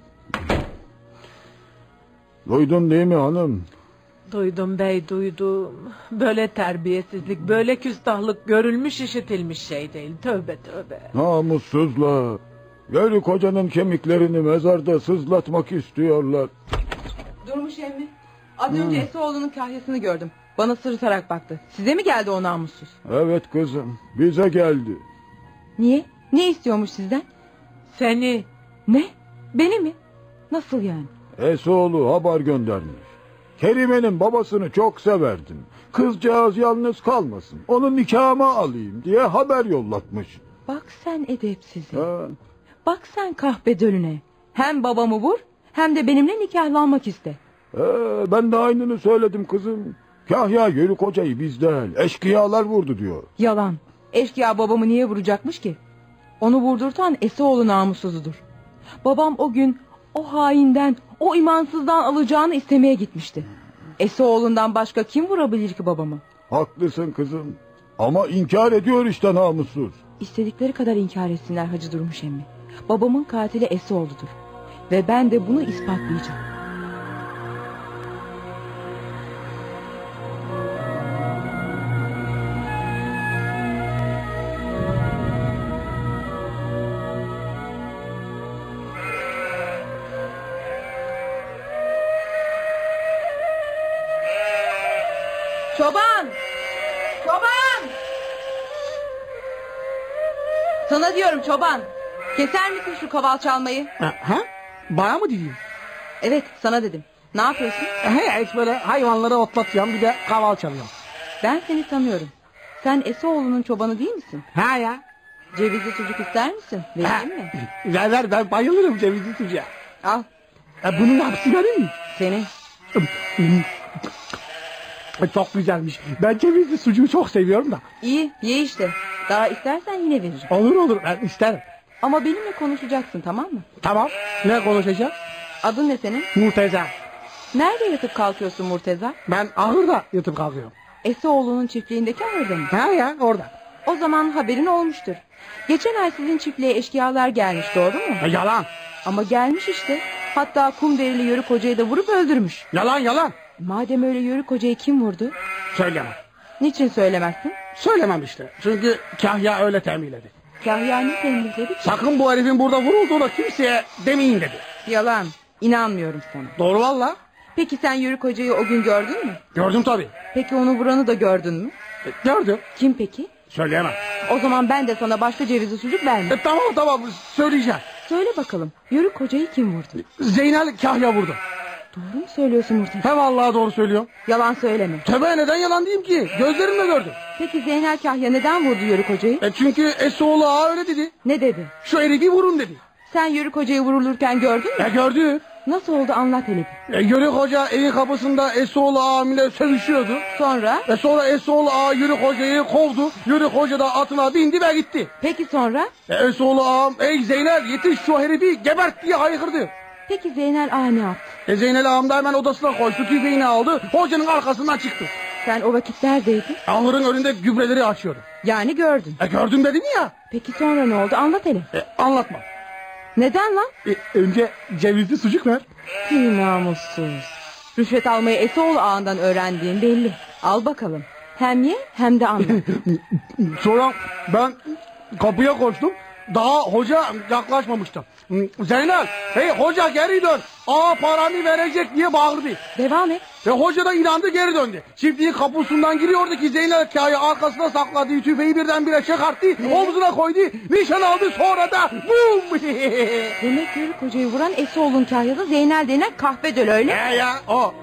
Duydun değil mi hanım? Duydum bey duydum. Böyle terbiyesizlik, böyle küstahlık görülmüş işitilmiş şey değil. Tövbe tövbe. Namussuzlar. Yörük Hoca'nın kemiklerini mezarda sızlatmak istiyorlar. Durmuş emmi. Az önce Esioğlu'nun kahyasını gördüm. Bana sırıtarak baktı. Size mi geldi o namussuz? Evet kızım, bize geldi. Niye? Ne istiyormuş sizden? Seni. Ne? Beni mi? Nasıl yani? Esoğlu haber göndermiş. Kerime'nin babasını çok severdim. Kızcağız yalnız kalmasın, onu nikahıma alayım diye haber yollatmış. Bak sen edepsize. Ha. Bak sen kahpe dölüne. Hem babamı vur hem de benimle nikahlanmak iste. Ben de aynını söyledim kızım. Kahya Yörük Hoca'yı bizden eşkıyalar vurdu diyor. Yalan. Eşkıya babamı niye vuracakmış ki? Onu vurdurtan Esioğlu namussuzudur. Babam o gün o hainden, o imansızdan alacağını istemeye gitmişti. Esioğlu'ndan başka kim vurabilir ki babamı? Haklısın kızım. Ama inkar ediyor işte namussuz. İstedikleri kadar inkar etsinler Hacı Durmuş emmi. Babamın katili Esioğlu'dur. Ve ben de bunu ispatlayacağım. Çoban! Çoban! Sana diyorum çoban. Keser misin şu kaval çalmayı? Ha? Bana mı dedin? Evet sana dedim. Ne yapıyorsun? Hiç böyle hayvanları otlatıyorum, bir de kaval çalıyorum. Ben seni tanıyorum. Sen Esoğlu'nun çobanı değil misin? Ha ya. Cevizli sucuk ister misin? Vereyim mi? Ver, ben bayılırım cevizli sucuğa. Al. Bunun hapsi benim mi? Senin. Çok güzelmiş. Ben cevizli sucuğu çok seviyorum da. İyi ye işte. Daha istersen yine veririm. Olur ben isterim. Ama benimle konuşacaksın tamam mı? Tamam. Ne konuşacağız? Adın ne senin? Murteza. Nerede yatıp kalkıyorsun Murteza? Ben ahırda yatıp kalkıyorum. Esoğlu'nun çiftliğindeki ahırda mı? Ha ya, orada. O zaman haberin olmuştur. Geçen ay sizin çiftliğe eşkıyalar gelmiş, doğru mu? Yalan. Ama gelmiş işte. Hatta kum derili Yörük Hoca'yı da vurup öldürmüş. Yalan. Madem öyle Yörük Hoca'yı kim vurdu? Söylemem. Niçin söylemezsin? Söylemem işte. Çünkü Kahya öyle tembihledi. Kahya ne tembihledi ki? Sakın bu herifin burada vurulduğunu kimseye demeyin dedi. Yalan. İnanmıyorum sana. Doğru valla. Peki sen Yörük Hoca'yı o gün gördün mü? Gördüm tabii. Peki onu vuranı da gördün mü? Gördüm. Kim peki? Söyleyemem. O zaman ben de sana başka cevizli sucuk vermem. Tamam söyleyeceğim. Söyle bakalım. Yörük Hoca'yı kim vurdu? Zeynel Kahya vurdu. Doğru mu söylüyorsun Murteza? He vallahi doğru söylüyor. Yalan söyleme. Tövbe, neden yalan diyeyim ki? Gözlerimle gördüm. Peki Zeynel Kahya neden vurdu Yörük Hoca'yı? Çünkü Esoğlu ağa öyle dedi. Ne dedi? Şu herifi vurun dedi. Sen Yörük Hoca'yı vurulurken gördün mü? Gördü. Nasıl oldu anlat hele bir. Yörük Hoca evin kapısında Esoğlu ağam ile sövüşüyordu. Sonra? Sonra Esoğlu ağa Yörük Hoca'yı kovdu. Yörük Hoca da atına bindi ve gitti. Peki sonra? Esoğlu ağam ey Zeynel yetiş şu herifi gebert diye haykırdı. Peki Zeynel ağa ne yaptı? Zeynel ağam da hemen odasına koştu, tüfeğini aldı, hocanın arkasından çıktı. Sen o vakit neredeydin? Ahırın önünde gübreleri açıyordu. Yani gördün. Gördüm dedim ya. Peki sonra ne oldu anlat hele. Anlatma. Neden lan? Önce cevizli sucuk ver. Namussuz. Rüşvet almayı Esoğlu ağından öğrendiğin belli. Al bakalım. Hem ye hem de anlat. Sonra ben kapıya koştum. Daha hoca yaklaşmamıştı. Zeynel, hey hoca geri dön. Ağa paranı verecek diye bağırdı. Devam et. Ve hoca da inandı, geri döndü. Çiftliğin kapısından giriyordu ki Zeynel Kaya arkasına sakladığı tüfeği birdenbire çıkarttı. Omzuna koydu, nişan aldı, sonra da bum. Demek Yörük Hoca'yı vuran Esoğlu'nun kahyası Zeynel denen kahvedöl öyle mi? Ya o.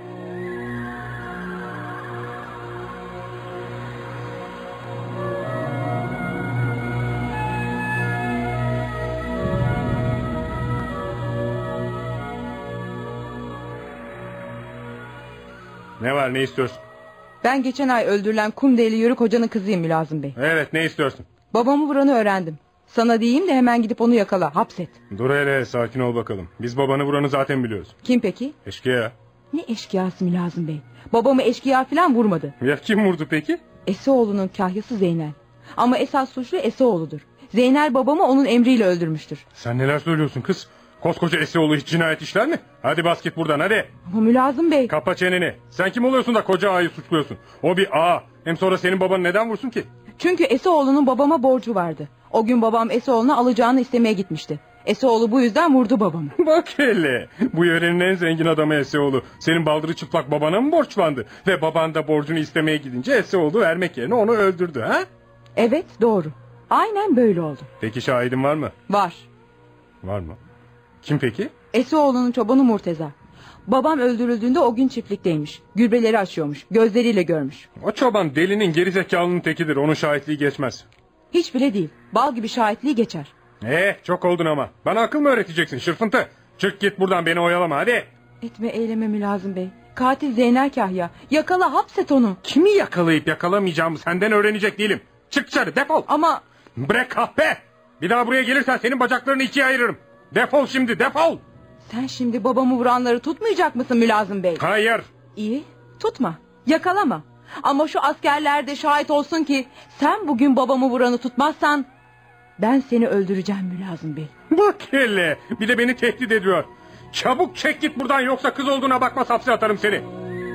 Ne var, ne istiyorsun? Ben geçen ay öldürülen Kumdeli Yörük Hoca'nın kızıyım Mülazım Bey. Evet, ne istiyorsun? Babamı vuranı öğrendim. Sana diyeyim de hemen gidip onu yakala, hapset. Dur hele, sakin ol bakalım. Biz babanı vuranı zaten biliyoruz. Kim peki? Eşkıya. Ne eşkıyası Mülazım Bey? Babamı eşkıya falan vurmadı. Ya kim vurdu peki? Esoğlu'nun kahyası Zeynel. Ama esas suçlu Esoğlu'dur. Zeynel babamı onun emriyle öldürmüştür. Sen neler söylüyorsun kız? Koskoca Esioğlu hiç cinayet işler mi? Hadi bas git buradan hadi. Ama Mülazım Bey. Kapa çeneni. Sen kim oluyorsun da koca ağayı suçluyorsun? O bir ağa. Hem sonra senin babanı neden vursun ki? Çünkü Esoğlu'nun babama borcu vardı. O gün babam Esoğlu'na alacağını istemeye gitmişti. Esoğlu bu yüzden vurdu babamı. Bak hele. Bu yörenin en zengin adamı Esioğlu. Senin baldırı çıplak babana mı borçlandı? Ve baban da borcunu istemeye gidince Esioğlu vermek yerine onu öldürdü ha? Evet doğru. Aynen böyle oldu. Peki şahidin var mı? Var. Var mı? Kim peki? Esoğlu'nun çobanı Murteza. Babam öldürüldüğünde o gün çiftlikteymiş. Gübreleri açıyormuş. Gözleriyle görmüş. O çoban delinin gerizekalının tekidir. Onun şahitliği geçmez. Hiç bile değil. Bal gibi şahitliği geçer. Çok oldun ama. Bana akıl mı öğreteceksin şırfıntı? Çık git buradan, beni oyalama hadi. Etme eyleme Mülazım Bey. Katil Zeynel Kahya. Yakala, hapset onu. Kimi yakalayıp yakalamayacağımı senden öğrenecek değilim. Çık dışarı, defol. Ama... Bırak kahpe. Bir daha buraya gelirsen senin bacaklarını ikiye ayırırım. Defol şimdi, defol. Sen şimdi babamı vuranları tutmayacak mısın Mülazım Bey? Hayır. İyi, tutma. Yakalama. Ama şu askerler de şahit olsun ki sen bugün babamı vuranı tutmazsan ben seni öldüreceğim Mülazım Bey. Bak hele, bir de beni tehdit ediyor. Çabuk çek git buradan, yoksa kız olduğuna bakmaz hapse atarım seni.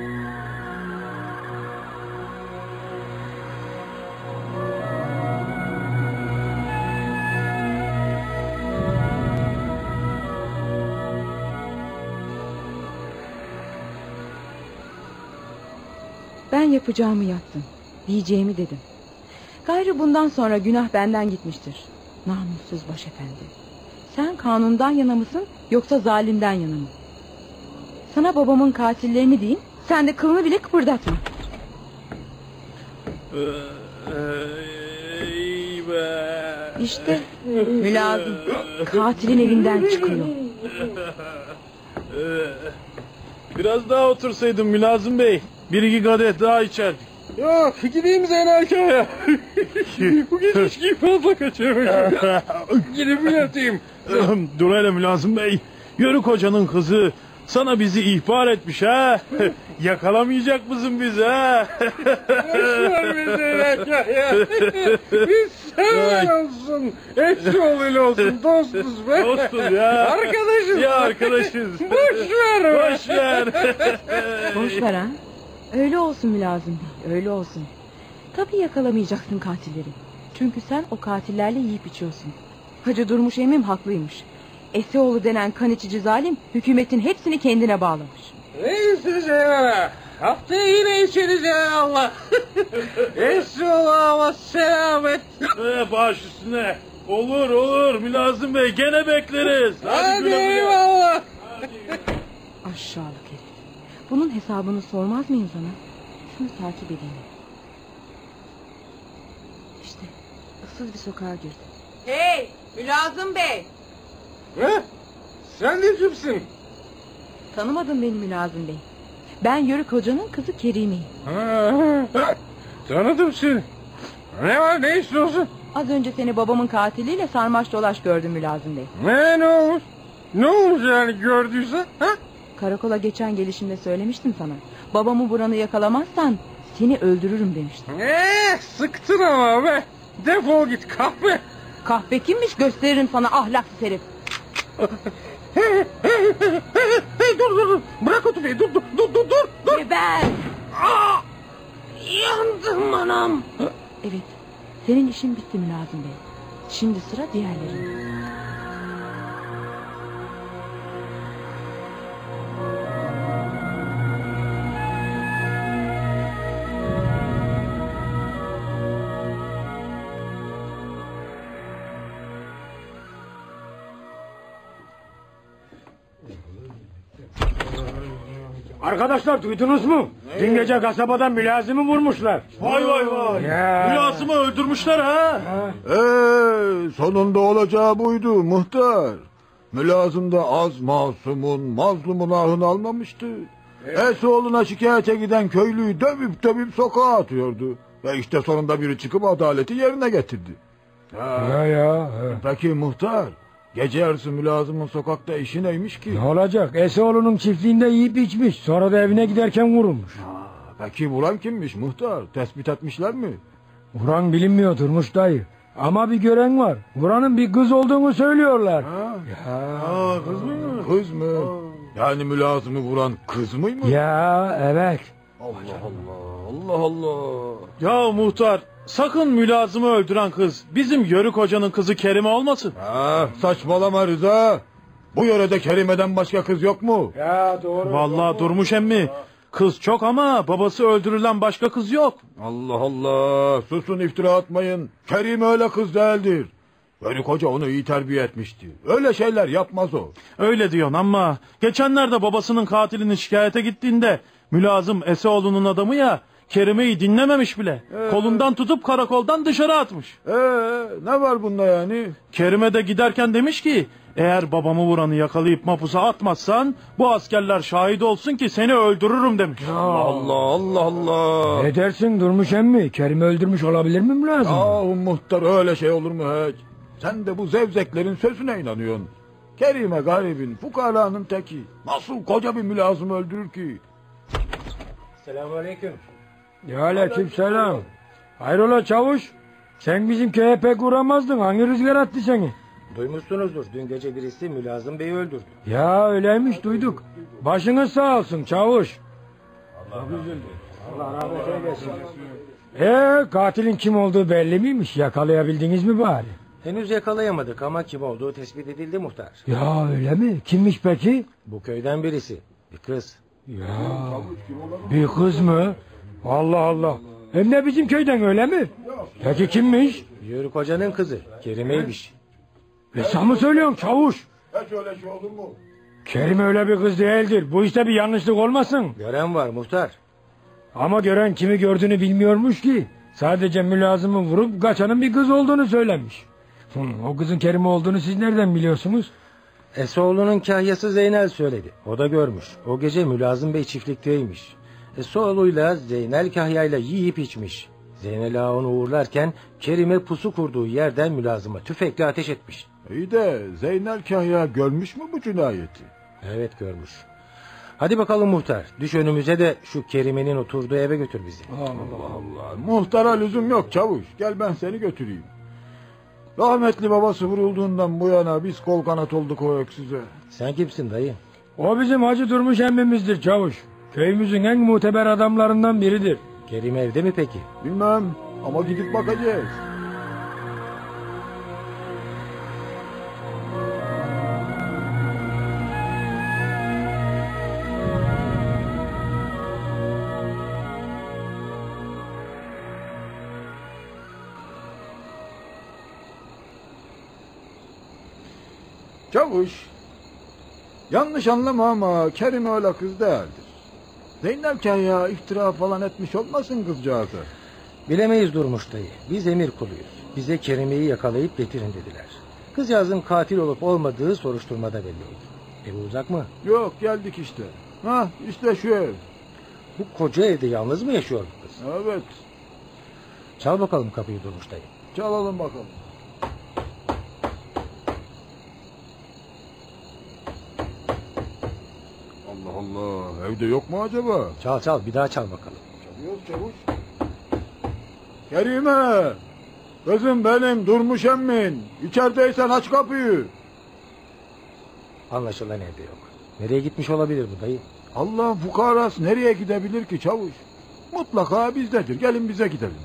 Ben yapacağımı yaptım. Diyeceğimi dedim. Gayrı bundan sonra günah benden gitmiştir. Namussuz başefendi. Sen kanundan yana mısın yoksa zalimden yana mı? Sana babamın katillerini diyeyim, sen de kılını bile kıpırdatma. İşte mülazım katilin evinden çıkıyor. Biraz daha otursaydım Mülazım Bey. Bir iki kadeh daha içerdik. Yok gideyim Zeynel Kaya. Bu gece içkiyi fazla kaçırmışım. Gidip yatayım. Dur hele Mülazım Bey. Yörük Hoca'nın kızı sana bizi ihbar etmiş ha. Yakalamayacak mısın bizi ha? Boşver bizi Zeynel Kaya. Biz sever olsun. Eski oğluyla olsun dostuz be. Dostuz ya. Arkadaşız. Ya arkadaşız. Boşver be. Boşver. Boşver ha. Öyle olsun Mülazım Bey, öyle olsun. Tabii yakalamayacaksın katilleri. Çünkü sen o katillerle yiyip içiyorsun. Hacı Durmuş emmim haklıymış. Eseoğlu denen kan içici zalim hükümetin hepsini kendine bağlamış. Neyse Zeynel. Haftaya yine içeriz ya Allah. Esra'ma selamet. Baş üstüne. Olur olur Mülazım Bey gene bekleriz. Hadi güle güle. eyvallah. Aşağılık herif. Bunun hesabını sormaz mıyım sana? Şunu takip edeyim. İşte ıssız bir sokağa girdi. Hey Mülazım Bey. Ne? Sen de kimsin? Tanımadın beni Mülazım Bey. Ben Yörük Hoca'nın kızı Kerime'yim. Tanıdım seni. Ne var ne istiyorsun? Az önce seni babamın katiliyle sarmaş dolaş gördüm Mülazım Bey. Ne olmuş? Ne olmuş yani gördüyse? Ha? Karakola geçen gelişimde söylemiştim sana. Babamı buranı yakalamazsan seni öldürürüm demiştim. Sıktın ama be. Defol git kahpe. Kahpe kimmiş gösteririm sana ahlaksız herif. Hey dur. Bırak o tüfeği dur. Geber. Yandım anam. Evet senin işin bitti Mülazım Bey. Şimdi sıra diğerlerinde. Arkadaşlar duydunuz mu? Dün gece kasabadan mülazımı vurmuşlar. Vay vay vay. Mülazımı öldürmüşler ha. Sonunda olacağı buydu muhtar. Mülazım da az masumun, mazlumun ahını almamıştı. Esoğlu'na şikayete giden köylüyü dövüp sokağa atıyordu. Ve işte sonunda biri çıkıp adaleti yerine getirdi. Peki muhtar, gece yarısı mülazımın sokakta işi neymiş ki? Ne olacak? Esoğlu'nun çiftliğinde yiyip içmiş. Sonra da evine giderken vurulmuş. Peki vuran kimmiş muhtar? Tespit etmişler mi? Vuran bilinmiyor Durmuş dayı. Ama bir gören var. Vuranın bir kız olduğunu söylüyorlar. Kız mı? Kız mı? Yani mülazımı vuran kız mıymış? Ya evet. Allah. Ya muhtar sakın Mülazımı öldüren kız bizim Yörük Hoca'nın kızı Kerime olmasın. Saçmalama Rıza. Bu yörede Kerime'den başka kız yok mu? Ya doğru. Vallahi Durmuş emmi. Kız çok ama babası öldürülen başka kız yok. Allah. Susun, iftira atmayın. Kerime öyle kız değildir. Yörük Hoca onu iyi terbiye etmişti. Öyle şeyler yapmaz o. Öyle diyorsun ama geçenlerde babasının katilini şikayete gittiğinde Mülazım Eseoğlu'nun adamı ya Kerime'yi dinlememiş bile. Kolundan tutup karakoldan dışarı atmış. Ne var bunda yani? Kerime de giderken demiş ki eğer babamı vuranı yakalayıp mapusa atmazsan bu askerler şahit olsun ki seni öldürürüm demiş. Allah. Ne dersin Durmuş emmi? Kerim'i öldürmüş olabilir mi Mülazım? Yahu muhtar, öyle şey olur mu hiç? Sen de bu zevzeklerin sözüne inanıyorsun. Kerime garibin, fukaranın teki. Nasıl koca bir mülazım öldürür ki? Selamünaleyküm. Aleykümselam. Hayrola çavuş? Sen bizim köye pek uğramazdın. Hangi rüzgar attı seni? Duymuşsunuzdur. Dün gece birisi Mülazım Bey'i öldürdü. Ya öyleymiş, duyduk. Başınız sağ olsun çavuş. Allah rahmet eylesin. Katilin kim olduğu belli miymiş? Yakalayabildiniz mi bari? Henüz yakalayamadık ama kim olduğu tespit edildi muhtar. Ya öyle mi? Kimmiş peki? Bu köyden birisi. Bir kız. Ya bir kız mı? Allah. Hem de bizim köyden, öyle mi? Peki kimmiş? Yörük Hoca'nın kızı. Kerime'ymiş. Sen mi söylüyorsun çavuş? Hiç öyle şey olur mu? Kerim öyle bir kız değildir. Bu işte bir yanlışlık olmasın. Gören var muhtar. Ama gören kimi gördüğünü bilmiyormuş ki. Sadece mülazımı vurup kaçanın bir kız olduğunu söylemiş. O kızın Kerim olduğunu siz nereden biliyorsunuz? Esoğlu'nun kahyası Zeynel söyledi. O da görmüş. O gece Mülazım Bey çiftlikteymiş. Esoğlu'yla Zeynel kahyayla yiyip içmiş. Zeynel Ağa onu uğurlarken Kerim'e pusu kurduğu yerden Mülazım'a tüfekle ateş etmiş. İyi de Zeynel Kahya görmüş mü bu cinayeti? Evet görmüş. Hadi bakalım muhtar. Düş önümüze de şu Kerime'nin oturduğu eve götür bizi. Allah Allah. Muhtara lüzum yok çavuş. Gel ben seni götüreyim. Rahmetli babası vurulduğundan bu yana biz kol kanat olduk o öksüze. Sen kimsin dayı? O bizim Hacı Durmuş emmimizdir çavuş. Köyümüzün en muteber adamlarından biridir. Kerim evde mi peki? Bilmem ama gidip bakacağız. Çavuş, yanlış anlama ama Kerim öyle kız değildir. Zeynel Kahya iftira falan etmiş olmasın kızcağızı? Bilemeyiz Durmuş dayı. Biz emir kuluyuz. Bize Kerime'yi yakalayıp getirin dediler. Kızcağızın katil olup olmadığı soruşturmada belli oldu. Evi uzak mı? Yok geldik işte. Ha işte şu ev. Bu koca evde yalnız mı yaşıyor bu kız? Evet. Çal bakalım kapıyı Durmuş dayı. Çalalım bakalım. Allah Allah, evde yok mu acaba? Çal bir daha çal bakalım. Çalıyoruz çavuş. Kerime! Kızım benim Durmuş emmin. İçerideysen aç kapıyı. Anlaşılan evde yok. Nereye gitmiş olabilir bu dayı? Allah'ın fukarası nereye gidebilir ki çavuş? Mutlaka bizdedir. Gelin bize gidelim.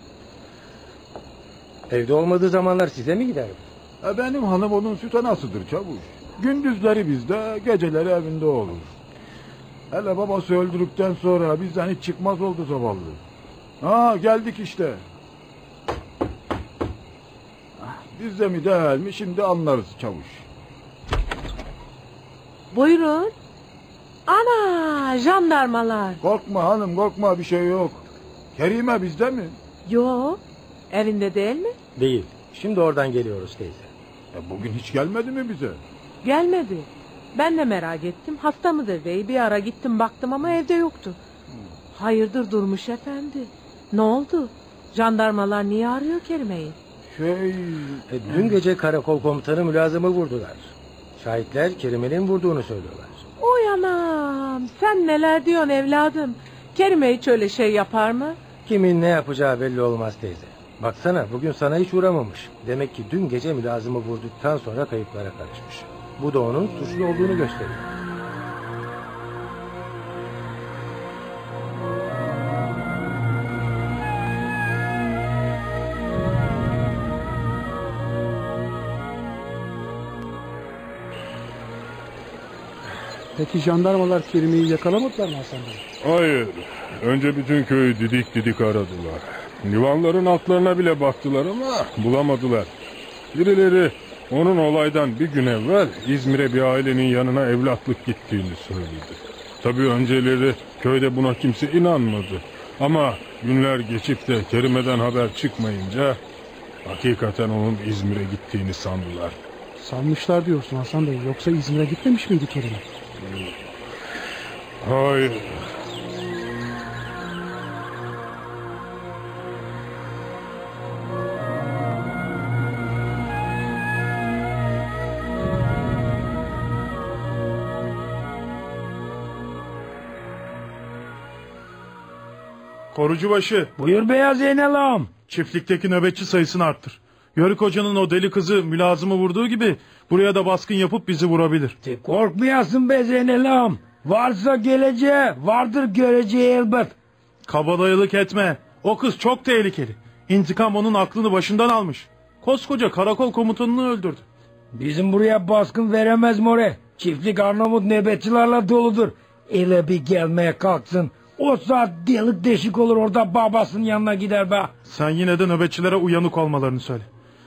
Evde olmadığı zamanlar size mi gider? Benim hanım onun süt anasıdır çavuş. Gündüzleri bizde, geceleri evinde olur. Hele babası öldürdükten sonra bizden hiç çıkmaz oldu zavallı. Ha geldik işte. Bizde mi değil mi şimdi anlarız çavuş. Buyurun. Ana jandarmalar. Korkma hanım korkma bir şey yok. Kerime bizde mi? Yo, evinde değil mi? Değil. Şimdi oradan geliyoruz teyze. Bugün hiç gelmedi mi bize? Gelmedi. Ben de merak ettim. Hasta mıdır bey? Bir ara gittim baktım ama evde yoktu. Hayırdır Durmuş efendi? Ne oldu? Jandarmalar niye arıyor Kerime'yi? Dün gece karakol komutanı Mülazım'ı vurdular. Şahitler Kerime'nin vurduğunu söylüyorlar. Oy anam, sen neler diyorsun evladım? Kerime hiç öyle şey yapar mı? Kimin ne yapacağı belli olmaz teyze. Baksana bugün sana hiç uğramamış. Demek ki dün gece Mülazım'ı vurduktan sonra kayıplara karışmış. Bu da onun suçlu olduğunu gösteriyor. Peki jandarmalar Kerime'yi yakalamadılar mı Hasan Bey? Hayır. Önce bütün köyü didik didik aradılar. Livanların altlarına bile baktılar ama bulamadılar. Birileri onun olaydan bir gün evvel İzmir'e bir ailenin yanına evlatlık gittiğini söyledi. Tabii önceleri köyde buna kimse inanmadı. Ama günler geçip de Kerime'den haber çıkmayınca hakikaten onun İzmir'e gittiğini sandılar. Sanmışlar diyorsun Hasan Bey. Yoksa İzmir'e gitmemiş miydi Kerime? Hayır. Korucubaşı. Buyur beyaz Zeynel ağam. Çiftlikteki nöbetçi sayısını arttır. Yörük Hoca'nın o deli kızı Mülazım'ı vurduğu gibi buraya da baskın yapıp bizi vurabilir. Korkmayasın be Zeynel ağam. Varsa geleceği, vardır göreceği elbet. Kabadayılık etme. O kız çok tehlikeli. İntikam onun aklını başından almış. Koskoca karakol komutanını öldürdü. Bizim buraya baskın veremez more. Çiftlik Arnavut nöbetçilerle doludur. Ele bir gelmeye kalksın. O saat delik deşik olur orada babasının yanına gider be. Sen yine de nöbetçilere uyanık olmalarını söyle.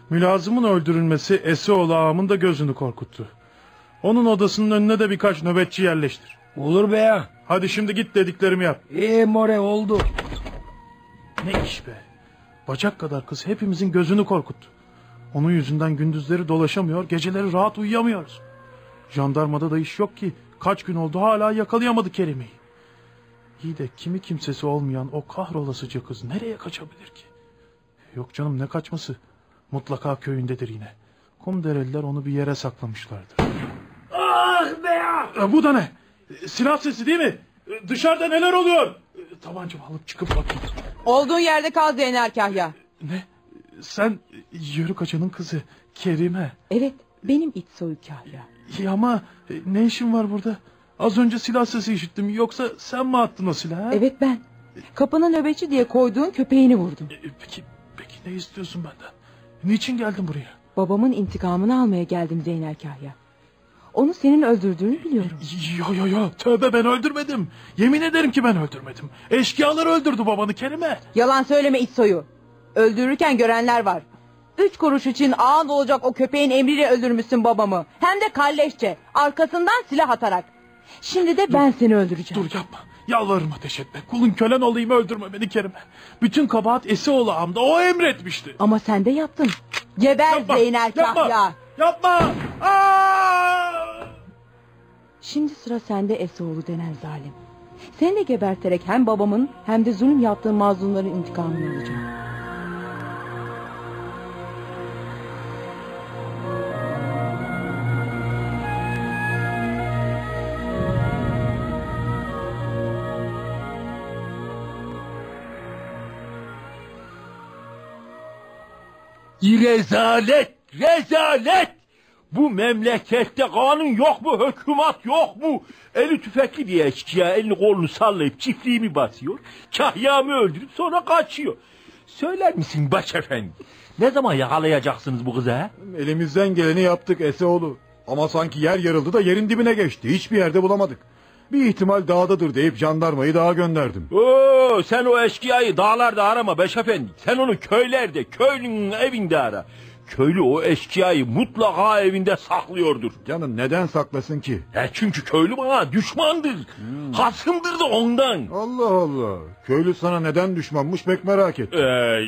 Mülazımın öldürülmesi Esioğlu ağamın da gözünü korkuttu. Onun odasının önüne de birkaç nöbetçi yerleştir. Olur be ya. Hadi şimdi git dediklerimi yap. More oldu. Ne iş be. Bacak kadar kız hepimizin gözünü korkuttu. Onun yüzünden gündüzleri dolaşamıyor, geceleri rahat uyuyamıyoruz. Jandarmada da iş yok ki. Kaç gün oldu hala yakalayamadı Kerime'yi. İyi de kimi kimsesi olmayan o kahrolasıca kız nereye kaçabilir ki? Yok canım, ne kaçması? Mutlaka köyündedir yine. Kumdereliler onu bir yere saklamışlardır. Ah be ya! Bu da ne? Silah sesi değil mi? Dışarıda neler oluyor? Tabancamı alıp çıkıp bakayım. Olduğun yerde kal Zeynel Kahya. Ne? Sen Yörük Hoca'nın kızı Kerime. Evet, benim iç soyu Kahya. Ya ama ne işin var burada? Az önce silah sesi işittim. Yoksa sen mi attın o silahı? Evet, ben. Kapına nöbetçi diye koyduğun köpeğini vurdum. Peki ne istiyorsun benden? Niçin geldin buraya? Babamın intikamını almaya geldim Zeynel Kahya. Onu senin öldürdüğünü biliyorum. Yo, tövbe, ben öldürmedim. Yemin ederim ki ben öldürmedim. Eşkıyalar öldürdü babanı Kerime. Yalan söyleme iç soyu. Öldürürken görenler var. 3 kuruş için ağın olacak o köpeğin emriyle öldürmüşsün babamı. Hem de kalleşçe. Arkasından silah atarak. Şimdi de ben seni öldüreceğim. Dur yapma. Yalvarırım ateş etme. Kulun kölen olayım, öldürme beni Kerime. Bütün kabahat Esioğlu ağamda, o emretmişti. Ama sen de yaptın. Geber Yapma, Zeynel Kahya. Yapma. Şimdi sıra sende Esioğlu denen zalim. Seni de geberterek hem babamın hem de zulüm yaptığın mazlumların intikamını alacağım. Rezalet! Bu memlekette kanun yok mu, hükümet yok mu? Eli tüfekli bir eşkıya elini kolunu sallayıp çiftliğimi basıyor. Kahyamı öldürüp sonra kaçıyor. Söyler misin başefendi? Ne zaman yakalayacaksınız bu kızı ha? Elimizden geleni yaptık Esioğlu. Ama sanki yer yarıldı da yerin dibine geçti. Hiçbir yerde bulamadık. Bir ihtimal dağdadır deyip jandarmayı dağa gönderdim. Oo, sen o eşkıyayı dağlarda arama başefendi. Sen onu köylerde, köylünün evinde ara. Köylü o eşkıyayı mutlaka evinde saklıyordur. Canım neden saklasın ki? Çünkü köylü bana düşmandır. Hasımdır da ondan. Allah Allah. Köylü sana neden düşmanmış pek merak ettim.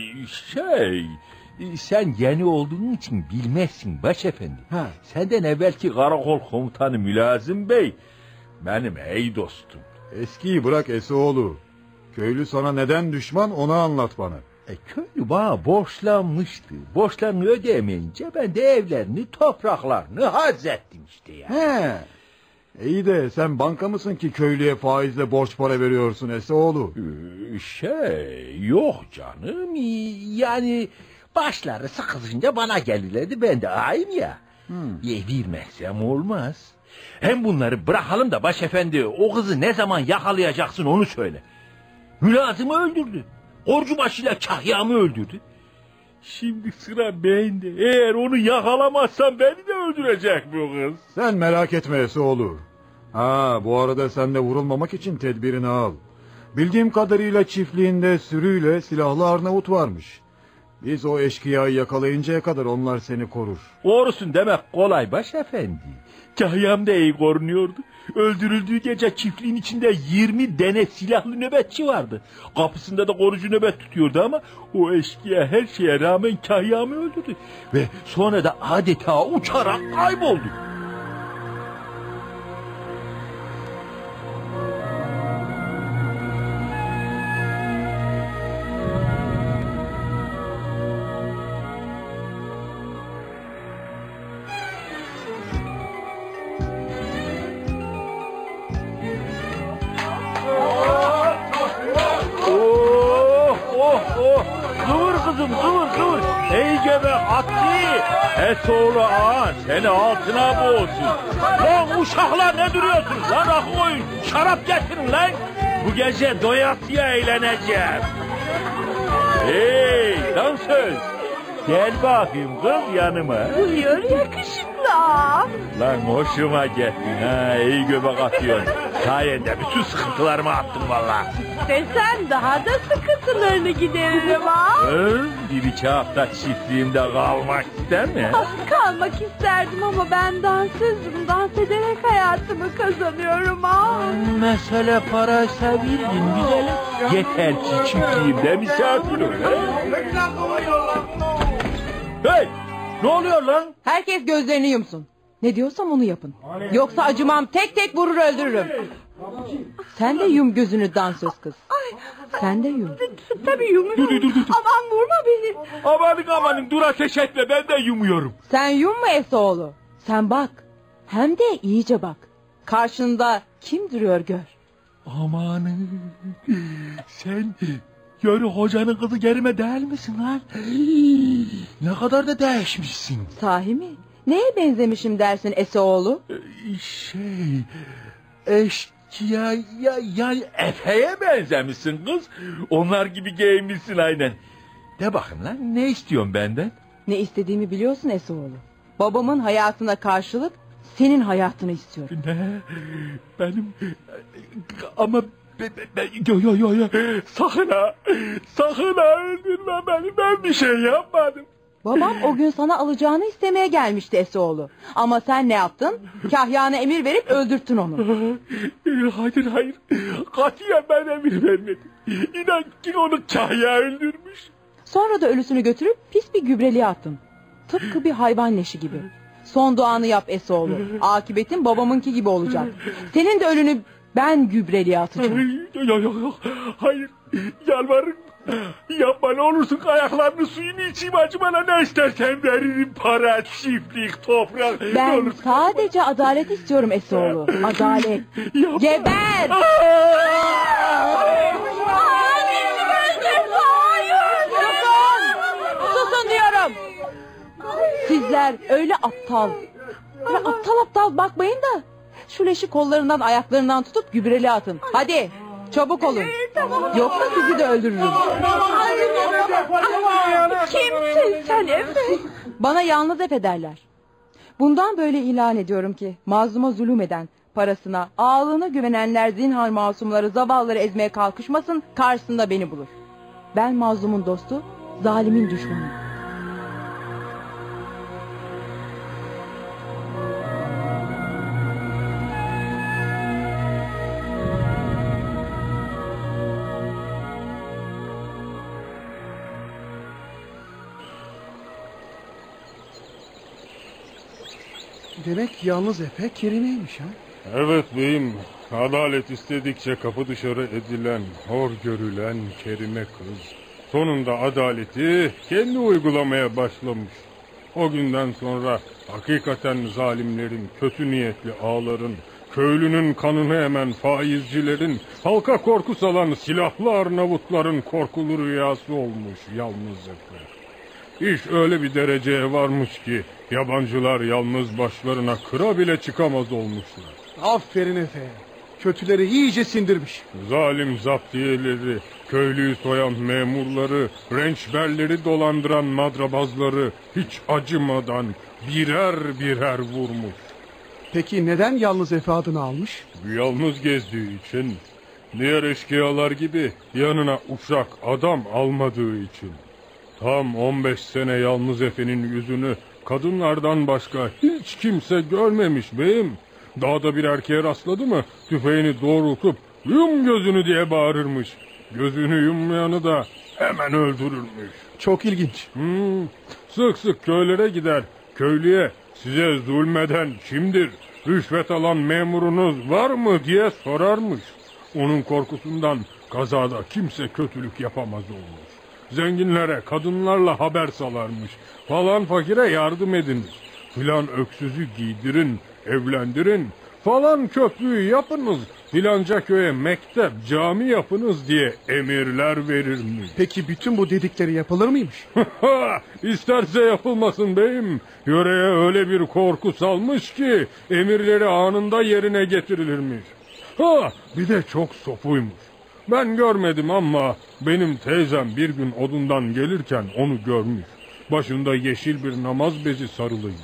Sen yeni olduğun için bilmezsin başefendi. Ha. Senden evvelki karakol komutanı Mülazım Bey benim ey dostum. Eskiyi bırak Esioğlu. Köylü sana neden düşman onu anlat bana. Köylü bana borçlanmıştı. Borçlarını ödeyemeyince ben de evlerini, topraklarını hazzettim işte ya. He. İyi de sen banka mısın ki köylüye faizle borç para veriyorsun Esioğlu? Yok canım. Yani başları sıkışınca bana gelirlerdi, ben de ağayım ya. Vermezsem olmaz. Hem bunları bırakalım da başefendi, o kızı ne zaman yakalayacaksın onu söyle. Mülazımı öldürdü. Orcubaşıyla Kahyamı öldürdü. Şimdi sıra bende. Eğer onu yakalamazsam beni de öldürecek bu kız. Sen merak etme Esioğlu. Bu arada sen de vurulmamak için tedbirini al. Bildiğim kadarıyla çiftliğinde sürüyle silahlı Arnavut varmış. Biz o eşkıyayı yakalayıncaya kadar onlar seni korur. Korusun demek kolay başefendi. Kahyam da iyi korunuyordu. Öldürüldüğü gece çiftliğin içinde 20 tane silahlı nöbetçi vardı. Kapısında da korucu nöbet tutuyordu ama o eşkıya her şeye rağmen Kahyam'ı öldürdü. Ve sonra da adeta uçarak kayboldu. Esoğlu ağa seni altına boğsun. Lan uşaklar ne duruyorsunuz lan, akı koyun. Şarap getirin lan. Bu gece doyasıya eğleneceğim. Hey dansöz. Gel bakayım kız yanıma. Buyur yakışıklı. abla. Lan hoşuma gittin ha, iyi göbek atıyorsun. Sayende bütün sıkıntılarımı attım valla. Desen daha da sıkıntılarını gideririm ha. Bir iki hafta çiftliğimde kalmak ister mi? Kalmak isterdim ama ben dansözüm. Dans ederek hayatımı kazanıyorum ha. Mesele paraysa bildin güzelim. Yeter ki çiftliğimde misafir ol. Hey! Ne oluyor lan? Herkes gözlerini yumsun. Ne diyorsam onu yapın. Yoksa acımam, tek tek vurur öldürürüm. Sen de yum gözünü dansöz kız. Sen de yum. Tabii yumuyorum. Dur. Aman vurma beni. Amanın dur ateş etme, ben de yumuyorum. Sen yumma Esoğlu. Sen bak. Hem de iyice bak. Karşında kim duruyor gör. Amanın sen Yörü hocanın kızı Kerime değil misin lan? Ne kadar da değişmişsin. Sahi mi? Neye benzemişim dersin Esoğlu? Eşkıya ya Efe'ye benzemişsin kız. Onlar gibi giyinmişsin aynen. De bakın lan, ne istiyorsun benden? Ne istediğimi biliyorsun Esoğlu. Babamın hayatına karşılık senin hayatını istiyorum. Ne? Benim ama yo sakın ha öldürme beni, ben bir şey yapmadım. Babam o gün sana alacağını istemeye gelmişti Esoğlu. Ama sen ne yaptın? Kahyana emir verip öldürttün onu. Hayır. Katiyen ben emir vermedim. İnan ki onu Kahya öldürmüş. Sonra da ölüsünü götürüp pis bir gübreliğe attın. Tıpkı bir hayvan leşi gibi. Son duanı yap Esoğlu. Akıbetin babamınki gibi olacak. Senin de ölünü ben gübreliğe atacağım. Yok. Hayır. Yalvarırım. Yapma ne olursun, ayaklarını suyunu içeyim, acı bana, ne istersen veririm, para, çiftlik, toprak. Ben sadece adalet istiyorum Esoğlu. Adalet. Geber! Susun diyorum. Sizler öyle aptal bakmayın da şu leşi kollarından ayaklarından tutup gübreli atın. Hadi çabuk olun. Yoksa sizi de öldürürüm. Kimsin sen Efe? Bana yalnız Efe derler. Bundan böyle ilan ediyorum ki mazluma zulüm eden, parasına, ağalığına güvenenler zinhar masumları, zavallıları ezmeye kalkışmasın, karşısında beni bulur. Ben mazlumun dostu, zalimin düşmanı. Demek yalnız Efe Kerime'ymiş ha? Evet beyim. Adalet istedikçe kapı dışarı edilen, hor görülen Kerime kız sonunda adaleti kendi uygulamaya başlamış. O günden sonra hakikaten zalimlerin, kötü niyetli ağaların, köylünün kanını emen faizcilerin, halka korku salan silahlı Arnavutların korkulu rüyası olmuş yalnız Efe. İş öyle bir dereceye varmış ki yabancılar yalnız başlarına kıra bile çıkamaz olmuşlar. Aferin Efe. Kötüleri iyice sindirmiş. Zalim zaptiyeleri, köylüyü soyan memurları, rençberleri dolandıran madrabazları hiç acımadan birer birer vurmuş. Peki neden yalnız Efe adını almış? Yalnız gezdiği için. Diğer eşkıyalar gibi yanına uşak adam almadığı için. Tam 15 sene yalnız Efe'nin yüzünü kadınlardan başka hiç kimse görmemiş beyim. Dağda bir erkeğe rastladı mı tüfeğini doğrultup yum gözünü diye bağırırmış. Gözünü yummayanı da hemen öldürürmüş. Çok ilginç. Sık sık köylere gider. Köylüye size zulmeden kimdir? Rüşvet alan memurunuz var mı diye sorarmış. Onun korkusundan kazada kimse kötülük yapamaz olmuş. Zenginlere kadınlarla haber salarmış. Falan fakire yardım ediniz. Filan öksüzü giydirin, evlendirin. Falan köprüyü yapınız. Filanca köye mektep, cami yapınız diye emirler verirmiş. Peki bütün bu dedikleri yapılır mıymış? İsterse yapılmasın beyim. Yöreye öyle bir korku salmış ki emirleri anında yerine getirilirmiş. Bir de çok sopuymuş. Ben görmedim ama benim teyzem bir gün odundan gelirken onu görmüş. Başında yeşil bir namaz bezi sarılıymış.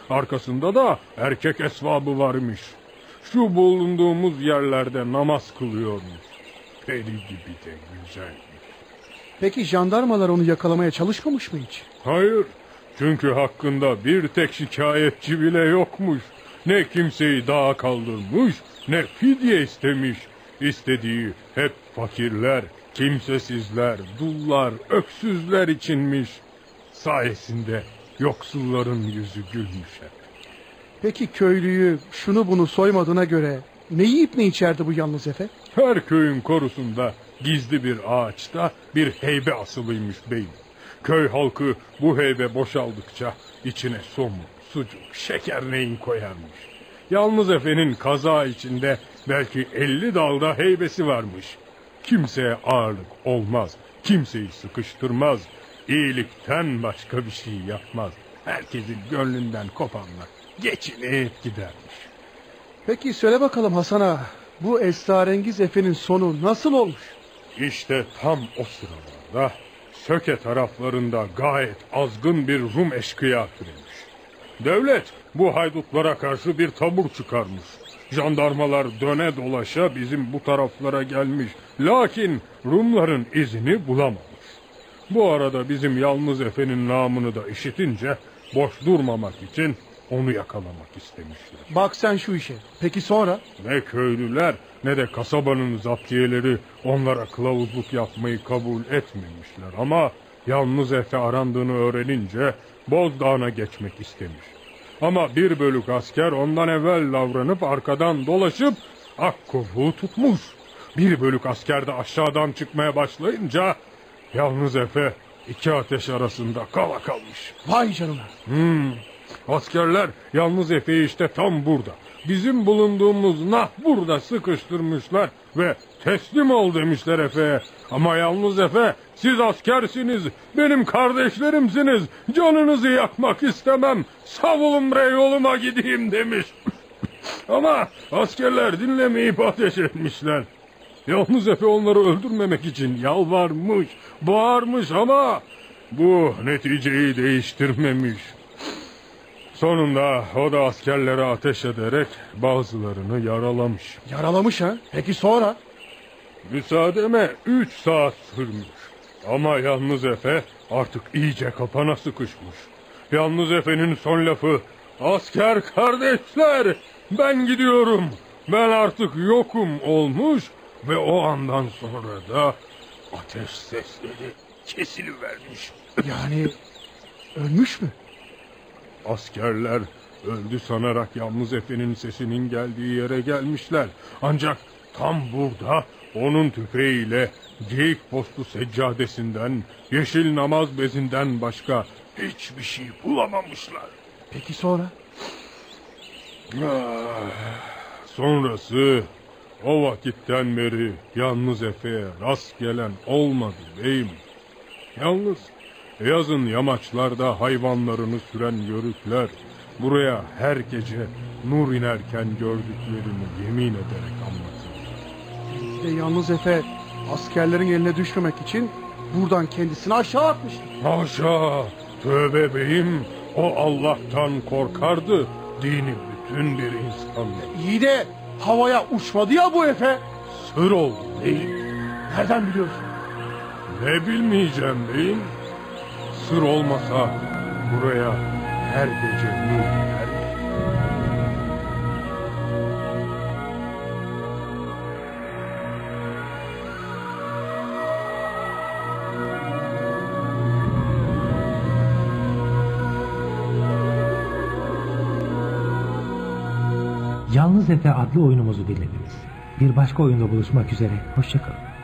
Arkasında da erkek esvabı varmış. Şu bulunduğumuz yerlerde namaz kılıyormuş. Peri gibi de güzelmiş. Peki jandarmalar onu yakalamaya çalışmamış mı hiç? Hayır. Çünkü hakkında bir tek şikayetçi bile yokmuş. Ne kimseyi dağa kaldırmış, ne fidye istemiş. İstediği hep fakirler, kimsesizler, dullar, öksüzler içinmiş. Sayesinde yoksulların yüzü gülmüş hep. Peki köylüyü şunu bunu soymadığına göre ne yiyip ne içerdi bu yalnız Efe? Her köyün korusunda gizli bir ağaçta bir heybe asılıymış beyim. Köy halkı bu heybe boşaldıkça içine somun, sucuk, şekerleyin koyarmış. Yalnız Efe'nin kaza içinde belki 50 dalda heybesi varmış. Kimseye ağırlık olmaz, kimseyi sıkıştırmaz, iyilikten başka bir şey yapmaz. Herkesin gönlünden kopanla geçinip gidermiş. Peki söyle bakalım Hasan ağa, bu esrarengiz Efe'nin sonu nasıl olmuş? İşte tam o sıralarda Söke taraflarında gayet azgın bir Rum eşkıya türemiş. Devlet bu haydutlara karşı bir tabur çıkarmış. Jandarmalar döne dolaşa bizim bu taraflara gelmiş. Lakin Rumların izini bulamamış. Bu arada bizim yalnız Efe'nin namını da işitince boş durmamak için onu yakalamak istemişler. Bak sen şu işe. Peki sonra? Ne köylüler ne de kasabanın zaptiyeleri onlara kılavuzluk yapmayı kabul etmemişler. Ama yalnız Efe arandığını öğrenince Bozdağ'a geçmek istemiş. Ama bir bölük asker ondan evvel davranıp arkadan dolaşıp Akkovuğu tutmuş. Bir bölük asker de aşağıdan çıkmaya başlayınca yalnız Efe iki ateş arasında kala kalmış. Vay canına. Askerler yalnız Efe'yi işte tam burada, bizim bulunduğumuz burada sıkıştırmışlar ve teslim ol demişler Efe'ye. Ama yalnız Efe, siz askersiniz, benim kardeşlerimsiniz, canınızı yakmak istemem, savulun bre yoluma gideyim demiş. Ama askerler dinlemeyip ateş etmişler. Yalnız Efe onları öldürmemek için yalvarmış, bağırmış ama bu neticeyi değiştirmemiş. Sonunda o da askerlere ateş ederek bazılarını yaralamış. Yaralamış ha? Peki sonra? Müsaademe 3 saat sürmüş. Ama yalnız Efe artık iyice kapana sıkışmış. Yalnız Efe'nin son lafı, asker kardeşler ben gidiyorum, ben artık yokum olmuş ve o andan sonra da ateş sesleri kesilivermiş. Yani ölmüş mü? Askerler öldü sanarak yalnız Efe'nin sesinin geldiği yere gelmişler. Ancak tam burada onun tüfeğiyle geyik postu seccadesinden, yeşil namaz bezinden başka hiçbir şey bulamamışlar. Peki sonra? Sonrası o vakitten beri yalnız Efe'ye rast gelen olmadı beyim. Yalnız yazın yamaçlarda hayvanlarını süren yörükler buraya her gece nur inerken gördüklerini yemin ederek anlatır. Yalnız Efe askerlerin eline düşmemek için buradan kendisini aşağı atmıştı. Haşa, tövbe beyim, o Allah'tan korkardı, dini bütün bir insandı. İyi de havaya uçmadı ya bu Efe. Sır oldu beyim. Nereden biliyorsun? Ne bilmeyeceğim beyim. Sır olmasa buraya her gece nur iner. Yalnız Efe adlı oyunumuzu dinlediniz. Bir başka oyunda buluşmak üzere. Hoşça kalın.